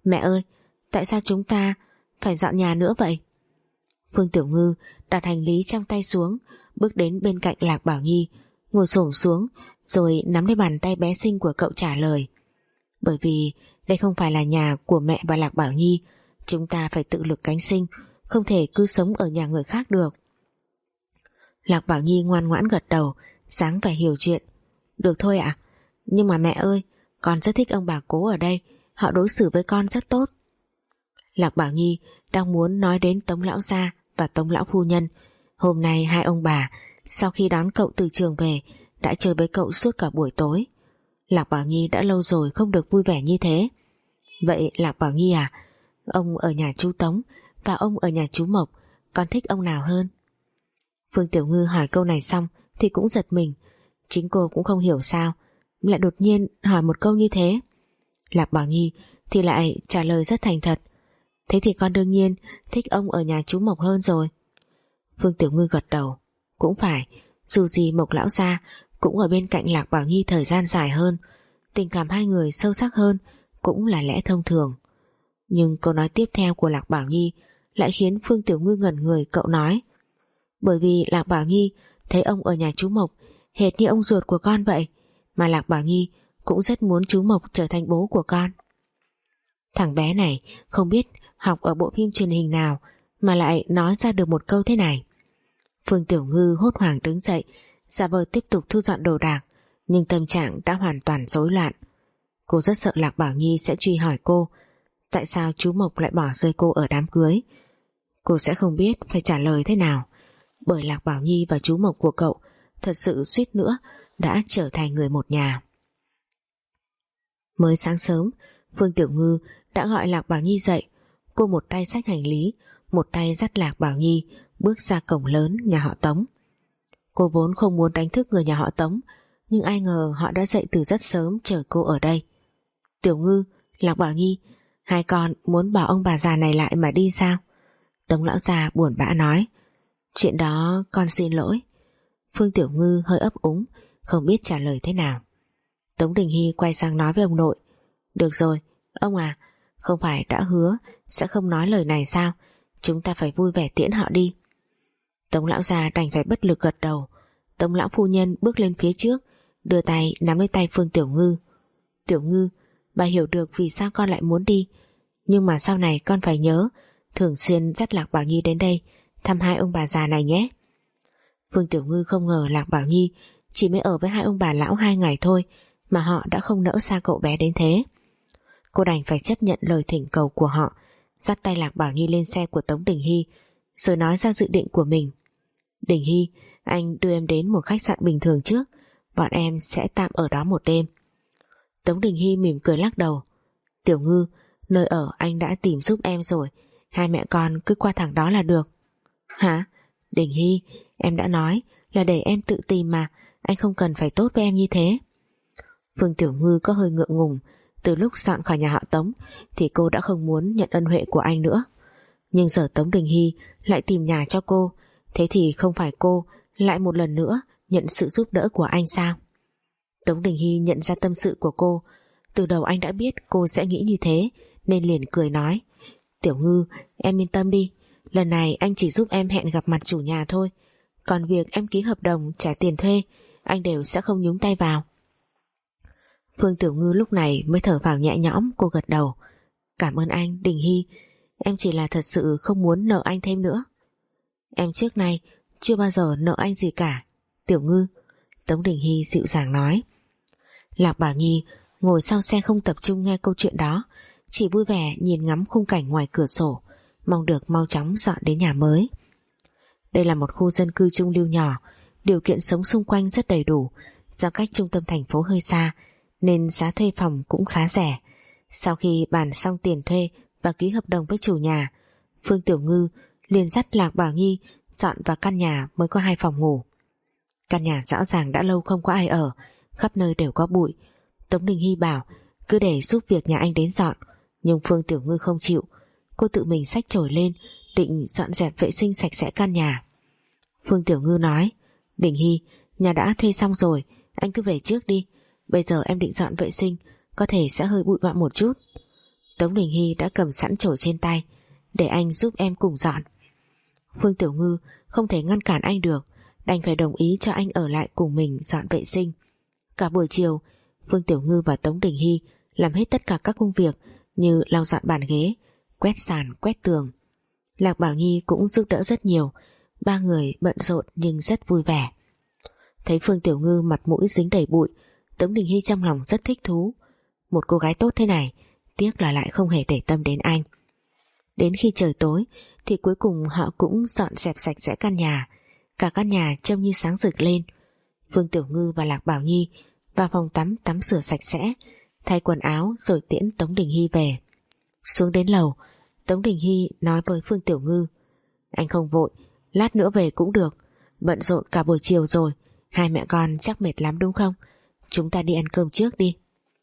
Mẹ ơi, tại sao chúng ta phải dọn nhà nữa vậy? Phương Tiểu Ngư đặt hành lý trong tay xuống, bước đến bên cạnh Lạc Bảo Nhi, ngồi xổm xuống rồi nắm lấy bàn tay bé xinh của cậu trả lời. Bởi vì đây không phải là nhà của mẹ và Lạc Bảo Nhi, chúng ta phải tự lực cánh sinh, không thể cứ sống ở nhà người khác được. Lạc Bảo Nhi ngoan ngoãn gật đầu, sáng vẻ hiểu chuyện. Được thôi ạ, nhưng mà mẹ ơi, con rất thích ông bà cố ở đây, họ đối xử với con rất tốt. Lạc Bảo Nhi đang muốn nói đến Tống lão gia và Tống lão phu nhân. Hôm nay hai ông bà sau khi đón cậu từ trường về đã chơi với cậu suốt cả buổi tối. Lạc Bảo Nhi đã lâu rồi không được vui vẻ như thế. Vậy Lạc Bảo Nhi à, ông ở nhà chú Tống và ông ở nhà chú Mộc, con thích ông nào hơn? Phương Tiểu Ngư hỏi câu này xong thì cũng giật mình. Chính cô cũng không hiểu sao lại đột nhiên hỏi một câu như thế. Lạc Bảo Nhi thì lại trả lời rất thành thật. Thế thì con đương nhiên thích ông ở nhà chú Mộc hơn rồi. Phương Tiểu Ngư gật đầu. Cũng phải, dù gì Mộc lão gia cũng ở bên cạnh Lạc Bảo Nhi thời gian dài hơn, tình cảm hai người sâu sắc hơn cũng là lẽ thông thường. Nhưng câu nói tiếp theo của Lạc Bảo Nhi lại khiến Phương Tiểu Ngư ngẩn người. Cậu nói, bởi vì Lạc Bảo Nhi thấy ông ở nhà chú Mộc hệt như ông ruột của con vậy, mà Lạc Bảo Nhi cũng rất muốn chú Mộc trở thành bố của con. Thằng bé này không biết học ở bộ phim truyền hình nào mà lại nói ra được một câu thế này. Phương Tiểu Ngư hốt hoảng đứng dậy, giả vờ tiếp tục thu dọn đồ đạc, nhưng tâm trạng đã hoàn toàn rối loạn. Cô rất sợ Lạc Bảo Nhi sẽ truy hỏi cô tại sao chú Mộc lại bỏ rơi cô ở đám cưới. Cô sẽ không biết phải trả lời thế nào, bởi Lạc Bảo Nhi và chú Mộc của cậu thật sự suýt nữa đã trở thành người một nhà. Mới sáng sớm, Phương Tiểu Ngư đã gọi Lạc Bảo Nhi dậy. Cô một tay xách hành lý, một tay dắt Lạc Bảo Nhi bước ra cổng lớn nhà họ Tống. Cô vốn không muốn đánh thức người nhà họ Tống, nhưng ai ngờ họ đã dậy từ rất sớm chờ cô ở đây. Tiểu Ngư, Lạc Bảo Nhi, hai con muốn bảo ông bà già này lại mà đi sao? Tống lão già buồn bã nói. Chuyện đó con xin lỗi. Phương Tiểu Ngư hơi ấp úng, không biết trả lời thế nào. Tống Đình Hy quay sang nói với ông nội. Được rồi, ông à, không phải đã hứa sẽ không nói lời này sao? Chúng ta phải vui vẻ tiễn họ đi. Tống lão già đành phải bất lực gật đầu. Tống lão phu nhân bước lên phía trước, đưa tay nắm lấy tay Phương Tiểu Ngư. Tiểu Ngư, bà hiểu được vì sao con lại muốn đi, nhưng mà sau này con phải nhớ thường xuyên dắt Lạc Bảo Nhi đến đây thăm hai ông bà già này nhé. Phương Tiểu Ngư không ngờ Lạc Bảo Nhi chỉ mới ở với hai ông bà lão hai ngày thôi mà họ đã không nỡ xa cậu bé đến thế. Cô đành phải chấp nhận lời thỉnh cầu của họ, dắt tay Lạc Bảo Nhi lên xe của Tống Đình Hy, rồi nói ra dự định của mình. Đình Hy, anh đưa em đến một khách sạn bình thường trước, bọn em sẽ tạm ở đó một đêm. Tống Đình Hy mỉm cười lắc đầu. Tiểu Ngư, nơi ở anh đã tìm giúp em rồi, hai mẹ con cứ qua thẳng đó là được. Hả? Đình Hy, em đã nói là để em tự tìm mà, anh không cần phải tốt với em như thế. Phương Tiểu Ngư có hơi ngượng ngùng. Từ lúc dọn khỏi nhà họ Tống thì cô đã không muốn nhận ân huệ của anh nữa, nhưng giờ Tống Đình Hy lại tìm nhà cho cô, thế thì không phải cô lại một lần nữa nhận sự giúp đỡ của anh sao? Tống Đình Hy nhận ra tâm sự của cô. Từ đầu anh đã biết cô sẽ nghĩ như thế nên liền cười nói. Tiểu Ngư, em yên tâm đi, lần này anh chỉ giúp em hẹn gặp mặt chủ nhà thôi, còn việc em ký hợp đồng trả tiền thuê anh đều sẽ không nhúng tay vào. Phương Tiểu Ngư lúc này mới thở vào nhẹ nhõm. Cô gật đầu. Cảm ơn anh, Đình Hy, em chỉ là thật sự không muốn nợ anh thêm nữa. Em trước nay chưa bao giờ nợ anh gì cả, Tiểu Ngư, Tống Đình Hy dịu dàng nói. Lạc Bảo Nhi ngồi sau xe không tập trung nghe câu chuyện đó, chỉ vui vẻ nhìn ngắm khung cảnh ngoài cửa sổ, mong được mau chóng dọn đến nhà mới. Đây là một khu dân cư trung lưu nhỏ, điều kiện sống xung quanh rất đầy đủ, do cách trung tâm thành phố hơi xa nên giá thuê phòng cũng khá rẻ. Sau khi bàn xong tiền thuê và ký hợp đồng với chủ nhà, Phương Tiểu Ngư liền dắt Lạc Bảo Nhi dọn vào căn nhà mới có hai phòng ngủ. Căn nhà rõ ràng đã lâu không có ai ở, khắp nơi đều có bụi. Tống Đình Hy bảo cứ để giúp việc nhà anh đến dọn, nhưng Phương Tiểu Ngư không chịu. Cô tự mình xách chổi lên định dọn dẹp vệ sinh sạch sẽ căn nhà. Phương Tiểu Ngư nói, Đình Hy, nhà đã thuê xong rồi, anh cứ về trước đi, bây giờ em định dọn vệ sinh có thể sẽ hơi bụi bặm một chút. Tống Đình Hy đã cầm sẵn chổi trên tay, để anh giúp em cùng dọn. Phương Tiểu Ngư không thể ngăn cản anh được, đành phải đồng ý cho anh ở lại cùng mình dọn vệ sinh. Cả buổi chiều, Phương Tiểu Ngư và Tống Đình Hy làm hết tất cả các công việc như lau dọn bàn ghế, quét sàn, quét tường. Lạc Bảo Nhi cũng giúp đỡ rất nhiều, ba người bận rộn nhưng rất vui vẻ. Thấy Phương Tiểu Ngư mặt mũi dính đầy bụi, Tống Đình Hy trong lòng rất thích thú. Một cô gái tốt thế này, tiếc là lại không hề để tâm đến anh. Đến khi trời tối thì cuối cùng họ cũng dọn dẹp sạch sẽ căn nhà. Cả căn nhà trông như sáng rực lên. Phương Tiểu Ngư và Lạc Bảo Nhi vào phòng tắm tắm rửa sạch sẽ, thay quần áo rồi tiễn Tống Đình Hy về. Xuống đến lầu, Tống Đình Hy nói với Phương Tiểu Ngư: anh không vội, lát nữa về cũng được. Bận rộn cả buổi chiều rồi, hai mẹ con chắc mệt lắm đúng không? Chúng ta đi ăn cơm trước đi.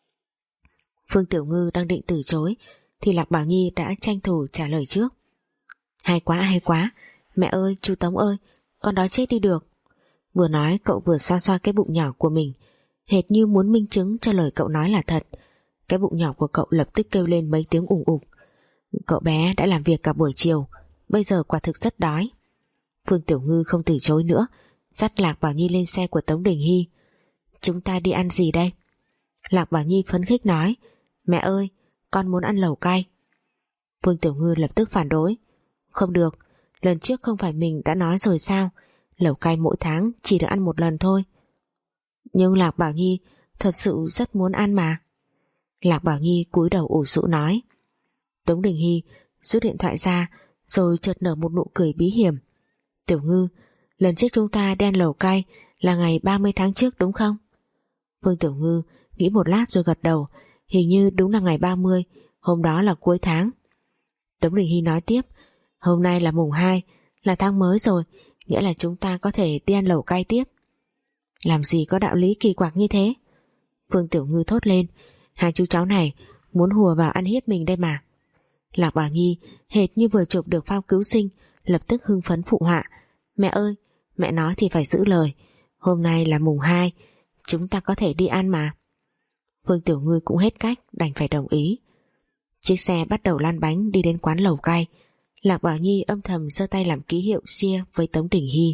Phương Tiểu Ngư đang định từ chối thì Lạc Bảo Nhi đã tranh thủ trả lời trước. Hay quá hay quá, mẹ ơi chú Tống ơi, con đói chết đi được. Vừa nói cậu vừa xoa xoa cái bụng nhỏ của mình, hệt như muốn minh chứng cho lời cậu nói là thật. Cái bụng nhỏ của cậu lập tức kêu lên mấy tiếng ủng ục. Cậu bé đã làm việc cả buổi chiều, bây giờ quả thực rất đói. Phương Tiểu Ngư không từ chối nữa, dắt Lạc Bảo Nhi lên xe của Tống Đình Hy. Chúng ta đi ăn gì đây? Lạc Bảo Nhi phấn khích nói: mẹ ơi, con muốn ăn lẩu cay. Phương Tiểu Ngư lập tức phản đối: không được, lần trước không phải mình đã nói rồi sao, lẩu cay mỗi tháng chỉ được ăn một lần thôi. Nhưng Lạc Bảo Nhi thật sự rất muốn ăn mà. Lạc Bảo Nhi cúi đầu ủ rũ nói. Tống Đình Hy rút điện thoại ra rồi chợt nở một nụ cười bí hiểm. Tiểu Ngư, lần trước chúng ta đi ăn lẩu cay là ngày ba mươi tháng trước đúng không? Phương Tiểu Ngư nghĩ một lát rồi gật đầu. Hình như đúng là ngày ba mươi, hôm đó là cuối tháng. Tống Đình Hy nói tiếp: hôm nay là mùng hai, là tháng mới rồi, nghĩa là chúng ta có thể đi ăn lẩu cay tiếp. Làm gì có đạo lý kỳ quặc như thế? Phương Tiểu Ngư thốt lên: hai chú cháu này muốn hùa vào ăn hiếp mình đây mà. Lạc Bảo Nhi hệt như vừa chụp được phao cứu sinh, lập tức hưng phấn phụ họa: mẹ ơi, mẹ nói thì phải giữ lời, hôm nay là mùng hai, chúng ta có thể đi ăn mà. Phương Tiểu Ngư cũng hết cách, đành phải đồng ý. Chiếc xe bắt đầu lăn bánh đi đến quán lẩu cay. Lạc Bảo Nhi âm thầm giơ tay làm ký hiệu chia với Tống Đình Hy.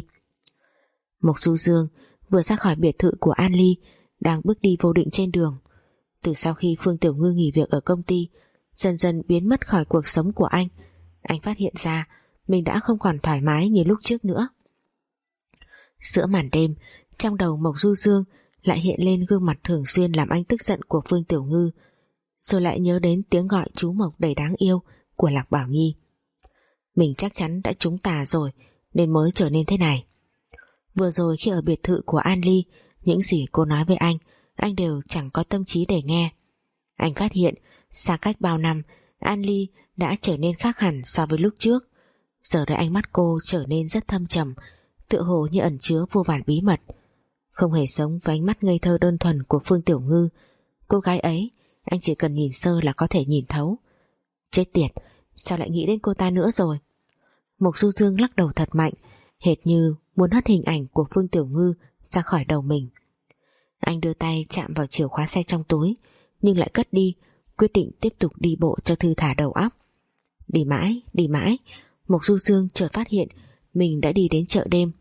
Mộc Du Dương vừa ra khỏi biệt thự của An Ly, đang bước đi vô định trên đường. Từ sau khi Phương Tiểu Ngư nghỉ việc ở công ty, dần dần biến mất khỏi cuộc sống của anh, anh phát hiện ra mình đã không còn thoải mái như lúc trước nữa. Giữa màn đêm, trong đầu Mộc Du Dương lại hiện lên gương mặt thường xuyên làm anh tức giận của Phương Tiểu Ngư, rồi lại nhớ đến tiếng gọi chú Mộc đầy đáng yêu của Lạc Bảo Nhi. Mình chắc chắn đã trúng tà rồi nên mới trở nên thế này. Vừa rồi khi ở biệt thự của An Ly, những gì cô nói với anh, anh đều chẳng có tâm trí để nghe. Anh phát hiện xa cách bao năm, An Ly đã trở nên khác hẳn so với lúc trước. Giờ đây ánh mắt cô trở nên rất thâm trầm, tựa hồ như ẩn chứa vô vàn bí mật. Không hề giống với ánh mắt ngây thơ đơn thuần của Phương Tiểu Ngư. Cô gái ấy anh chỉ cần nhìn sơ là có thể nhìn thấu. Chết tiệt, sao lại nghĩ đến cô ta nữa rồi? Mộc Du Dương lắc đầu thật mạnh, hệt như muốn hất hình ảnh của Phương Tiểu Ngư ra khỏi đầu mình. Anh đưa tay chạm vào chìa khóa xe trong túi, nhưng lại cất đi, quyết định tiếp tục đi bộ cho thư thả đầu óc. Đi mãi, đi mãi, Mộc Du Dương chợt phát hiện mình đã đi đến chợ đêm.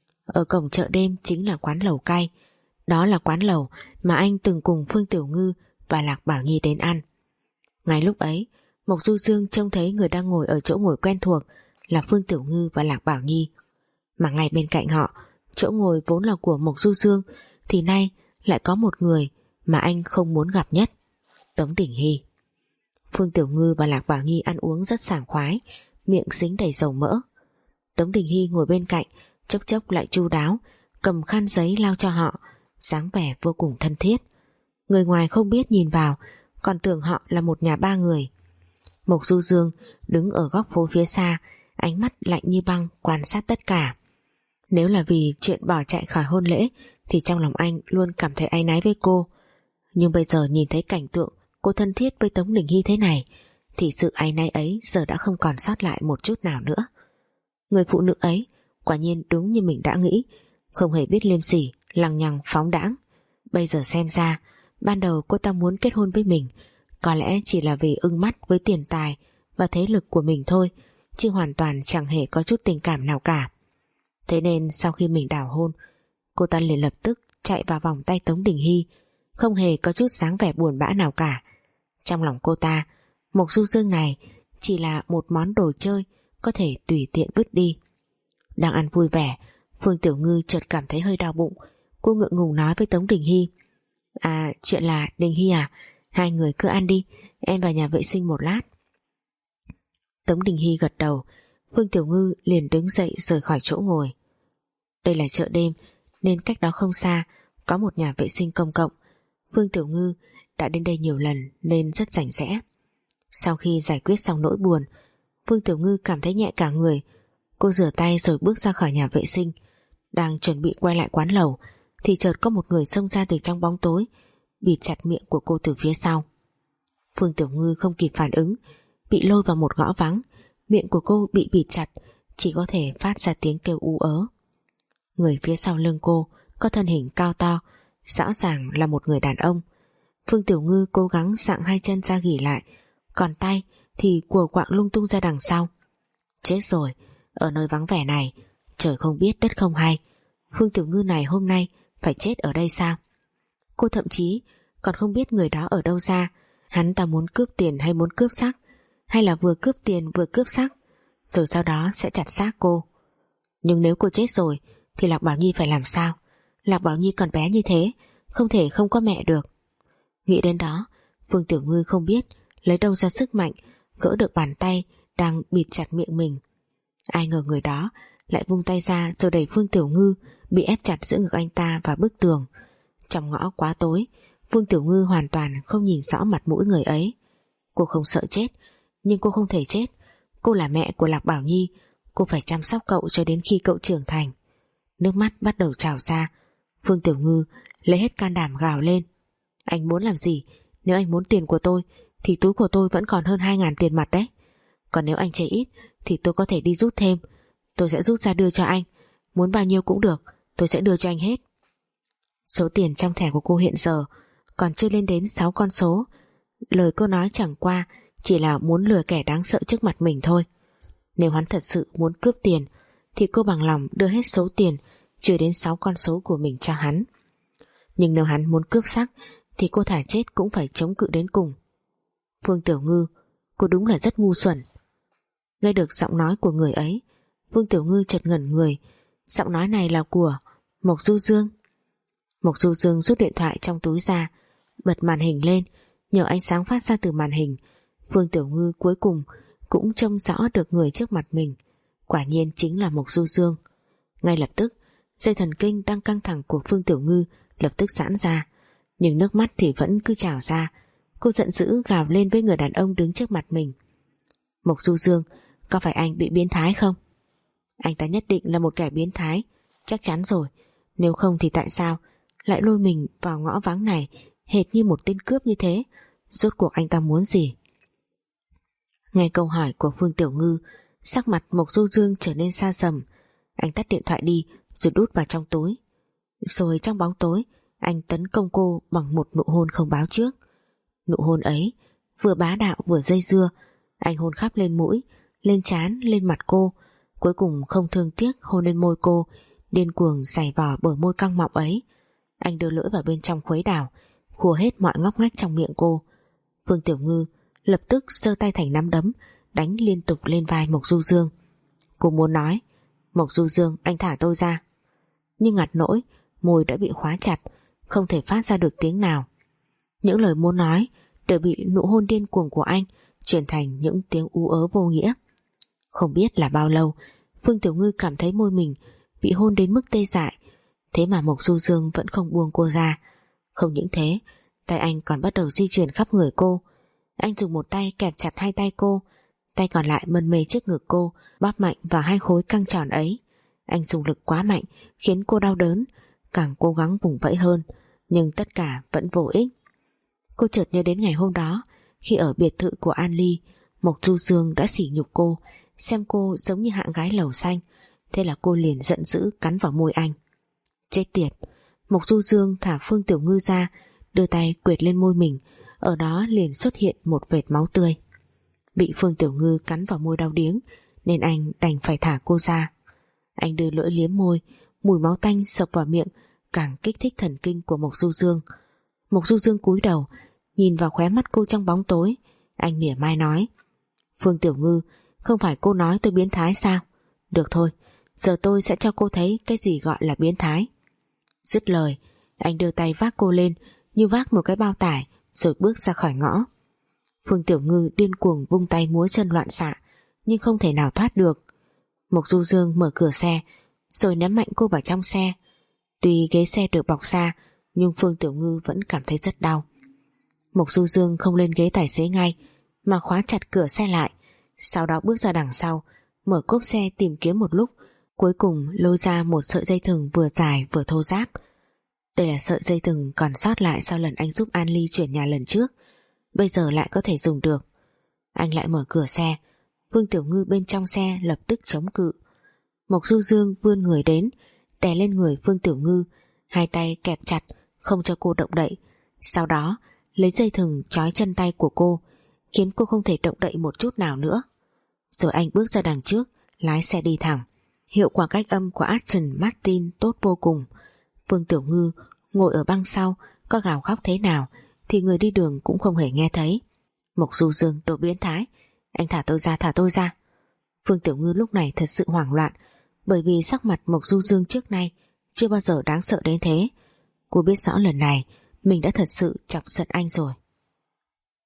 Ở cổng chợ đêm chính là quán lẩu cay. Đó là quán lẩu mà anh từng cùng Phương Tiểu Ngư và Lạc Bảo Nhi đến ăn. Ngay lúc ấy, Mộc Du Dương trông thấy người đang ngồi ở chỗ ngồi quen thuộc là Phương Tiểu Ngư và Lạc Bảo Nhi. Mà ngay bên cạnh họ, chỗ ngồi vốn là của Mộc Du Dương, thì nay lại có một người mà anh không muốn gặp nhất: Tống Đình Hy. Phương Tiểu Ngư và Lạc Bảo Nhi ăn uống rất sảng khoái, miệng dính đầy dầu mỡ. Tống Đình Hy ngồi bên cạnh, chốc chốc lại chu đáo, cầm khăn giấy lau cho họ, dáng vẻ vô cùng thân thiết. Người ngoài không biết nhìn vào còn tưởng họ là một nhà ba người. Mộc Du Dương đứng ở góc phố phía xa, ánh mắt lạnh như băng quan sát tất cả. Nếu là vì chuyện bỏ chạy khỏi hôn lễ thì trong lòng anh luôn cảm thấy áy náy với cô, nhưng bây giờ nhìn thấy cảnh tượng cô thân thiết với Tống Đình Hy thế này thì sự áy náy ấy giờ đã không còn sót lại một chút nào nữa. Người phụ nữ ấy quả nhiên đúng như mình đã nghĩ, không hề biết liêm sỉ, lằng nhằng phóng đãng. Bây giờ xem ra ban đầu cô ta muốn kết hôn với mình Có lẽ chỉ là vì ưng mắt với tiền tài và thế lực của mình thôi, chứ hoàn toàn chẳng hề có chút tình cảm nào cả. Thế nên sau khi mình đảo hôn, cô ta liền lập tức chạy vào vòng tay Tống Đình Hy, không hề có chút dáng vẻ buồn bã nào cả. Trong lòng cô ta, Mộc Du Dương này chỉ là một món đồ chơi có thể tùy tiện vứt đi. Đang ăn vui vẻ, Phương Tiểu Ngư chợt cảm thấy hơi đau bụng. Cô ngượng ngùng nói với Tống Đình Hy: À, chuyện là Đình Hy à, hai người cứ ăn đi, em vào nhà vệ sinh một lát. Tống Đình Hy gật đầu. Phương Tiểu Ngư liền đứng dậy rời khỏi chỗ ngồi. Đây là chợ đêm nên cách đó không xa có một nhà vệ sinh công cộng. Phương Tiểu Ngư đã đến đây nhiều lần nên rất rành rẽ. Sau khi giải quyết xong nỗi buồn, Phương Tiểu Ngư cảm thấy nhẹ cả người. Cô rửa tay rồi bước ra khỏi nhà vệ sinh. Đang chuẩn bị quay lại quán lẩu thì chợt có một người xông ra từ trong bóng tối, bịt chặt miệng của cô từ phía sau. Phương Tiểu Ngư không kịp phản ứng, bị lôi vào một ngõ vắng. Miệng của cô bị bịt chặt, chỉ có thể phát ra tiếng kêu ú ớ. Người phía sau lưng cô có thân hình cao to, rõ ràng là một người đàn ông. Phương Tiểu Ngư cố gắng xạng hai chân ra ghì lại, còn tay thì quờ quạng lung tung ra đằng sau. Chết rồi, ở nơi vắng vẻ này, trời không biết đất không hay, Phương Tiểu Ngư này hôm nay phải chết ở đây sao? Cô thậm chí còn không biết người đó ở đâu ra. Hắn ta muốn cướp tiền hay muốn cướp xác, hay là vừa cướp tiền vừa cướp xác, rồi sau đó sẽ chặt xác cô. Nhưng nếu cô chết rồi thì Lạc Bảo Nhi phải làm sao? Lạc Bảo Nhi còn bé như thế, không thể không có mẹ được. Nghĩ đến đó, Phương Tiểu Ngư không biết lấy đâu ra sức mạnh gỡ được bàn tay đang bịt chặt miệng mình. Ai ngờ người đó lại vung tay ra rồi đẩy Phương Tiểu Ngư bị ép chặt giữa ngực anh ta vào bức tường. Trong ngõ quá tối, Phương Tiểu Ngư hoàn toàn không nhìn rõ mặt mũi người ấy. Cô không sợ chết, nhưng cô không thể chết. Cô là mẹ của Lạc Bảo Nhi, cô phải chăm sóc cậu cho đến khi cậu trưởng thành. Nước mắt bắt đầu trào ra. Phương Tiểu Ngư lấy hết can đảm gào lên: Anh muốn làm gì? Nếu anh muốn tiền của tôi thì túi của tôi vẫn còn hơn hai ngàn tiền mặt đấy. Còn nếu anh chê ít thì tôi có thể đi rút thêm. Tôi sẽ rút ra đưa cho anh. Muốn bao nhiêu cũng được, tôi sẽ đưa cho anh hết. Số tiền trong thẻ của cô hiện giờ còn chưa lên đến sáu con số. Lời cô nói chẳng qua chỉ là muốn lừa kẻ đáng sợ trước mặt mình thôi. Nếu hắn thật sự muốn cướp tiền thì cô bằng lòng đưa hết số tiền chưa đến sáu con số của mình cho hắn. Nhưng nếu hắn muốn cướp xác thì cô thả chết cũng phải chống cự đến cùng. Phương Tiểu Ngư, cô đúng là rất ngu xuẩn. Nghe được giọng nói của người ấy, Phương Tiểu Ngư chợt ngẩn người. Giọng nói này là của Mộc Du Dương. Mộc Du Dương rút điện thoại trong túi ra, bật màn hình lên. Nhờ ánh sáng phát ra từ màn hình, Phương Tiểu Ngư cuối cùng cũng trông rõ được người trước mặt mình. Quả nhiên chính là Mộc Du Dương. Ngay lập tức, dây thần kinh đang căng thẳng của Phương Tiểu Ngư lập tức giãn ra, nhưng nước mắt thì vẫn cứ trào ra. Cô giận dữ gào lên với người đàn ông đứng trước mặt mình: Mộc Du Dương, có phải anh bị biến thái không? Anh ta nhất định là một kẻ biến thái, chắc chắn rồi. Nếu không thì tại sao lại lôi mình vào ngõ vắng này hệt như một tên cướp như thế? Rốt cuộc anh ta muốn gì? Nghe câu hỏi của Phương Tiểu Ngư, sắc mặt Mộc Du Dương trở nên xa sầm. Anh tắt điện thoại đi rồi đút vào trong túi. Rồi trong bóng tối, anh tấn công cô bằng một nụ hôn không báo trước. Nụ hôn ấy vừa bá đạo vừa dây dưa. Anh hôn khắp lên mũi, lên trán, lên mặt cô, cuối cùng không thương tiếc hôn lên môi cô, điên cuồng giày vò bờ môi căng mọng ấy. Anh đưa lưỡi vào bên trong khuấy đảo, khua hết mọi ngóc ngách trong miệng cô. Phương Tiểu Ngư lập tức giơ tay thành nắm đấm, đánh liên tục lên vai Mộc Du Dương. Cô muốn nói: Mộc Du Dương, anh thả tôi ra. Nhưng ngặt nỗi môi đã bị khóa chặt, không thể phát ra được tiếng nào. Những lời muốn nói đều bị nụ hôn điên cuồng của anh chuyển thành những tiếng ú ớ vô nghĩa. Không biết là bao lâu, Phương Tiểu Ngư cảm thấy môi mình bị hôn đến mức tê dại. Thế mà Mộc Du Dương vẫn không buông cô ra. Không những thế, tay anh còn bắt đầu di chuyển khắp người cô. Anh dùng một tay kẹp chặt hai tay cô, tay còn lại mân mê trước ngực cô, bóp mạnh vào hai khối căng tròn ấy. Anh dùng lực quá mạnh khiến cô đau đớn, càng cố gắng vùng vẫy hơn, nhưng tất cả vẫn vô ích. Cô chợt nhớ đến ngày hôm đó, khi ở biệt thự của An Ly, Mộc Du Dương đã sỉ nhục cô, xem cô giống như hạng gái lầu xanh. Thế là cô liền giận dữ cắn vào môi anh. Chết tiệt! Mộc Du Dương thả Phương Tiểu Ngư ra, đưa tay quệt lên môi mình, ở đó liền xuất hiện một vệt máu tươi. Bị Phương Tiểu Ngư cắn vào môi đau điếng nên anh đành phải thả cô ra. Anh đưa lưỡi liếm môi, mùi máu tanh sộc vào miệng càng kích thích thần kinh của Mộc Du Dương. Mộc Du Dương cúi đầu nhìn vào khóe mắt cô trong bóng tối. Anh mỉa mai nói: Phương Tiểu Ngư, không phải cô nói tôi biến thái sao? Được thôi, giờ tôi sẽ cho cô thấy cái gì gọi là biến thái. Dứt lời, anh đưa tay vác cô lên như vác một cái bao tải rồi bước ra khỏi ngõ. Phương Tiểu Ngư điên cuồng vung tay múa chân loạn xạ nhưng không thể nào thoát được. Mộc Du Dương mở cửa xe rồi ném mạnh cô vào trong xe. Tuy ghế xe được bọc xa nhưng Phương Tiểu Ngư vẫn cảm thấy rất đau. Mộc Du Dương không lên ghế tài xế ngay mà khóa chặt cửa xe lại, sau đó bước ra đằng sau, mở cốp xe tìm kiếm một lúc, cuối cùng lôi ra một sợi dây thừng vừa dài vừa thô ráp. Đây là sợi dây thừng còn sót lại sau lần anh giúp An Ly chuyển nhà lần trước, bây giờ lại có thể dùng được. Anh lại mở cửa xe. Phương Tiểu Ngư bên trong xe lập tức chống cự. Mộc Du Dương vươn người đến, đè lên người Phương Tiểu Ngư, hai tay kẹp chặt không cho cô động đậy, sau đó lấy dây thừng trói chân tay của cô, khiến cô không thể động đậy một chút nào nữa. Rồi anh bước ra đằng trước, lái xe đi thẳng. Hiệu quả cách âm của Aston Martin tốt vô cùng. Phương Tiểu Ngư ngồi ở băng sau, có gào khóc thế nào thì người đi đường cũng không hề nghe thấy. Mộc Du Dương, đồ biến thái, anh thả tôi ra, thả tôi ra. Phương Tiểu Ngư lúc này thật sự hoảng loạn, bởi vì sắc mặt Mộc Du Dương trước nay chưa bao giờ đáng sợ đến thế. Cô biết rõ lần này mình đã thật sự chọc giận anh rồi.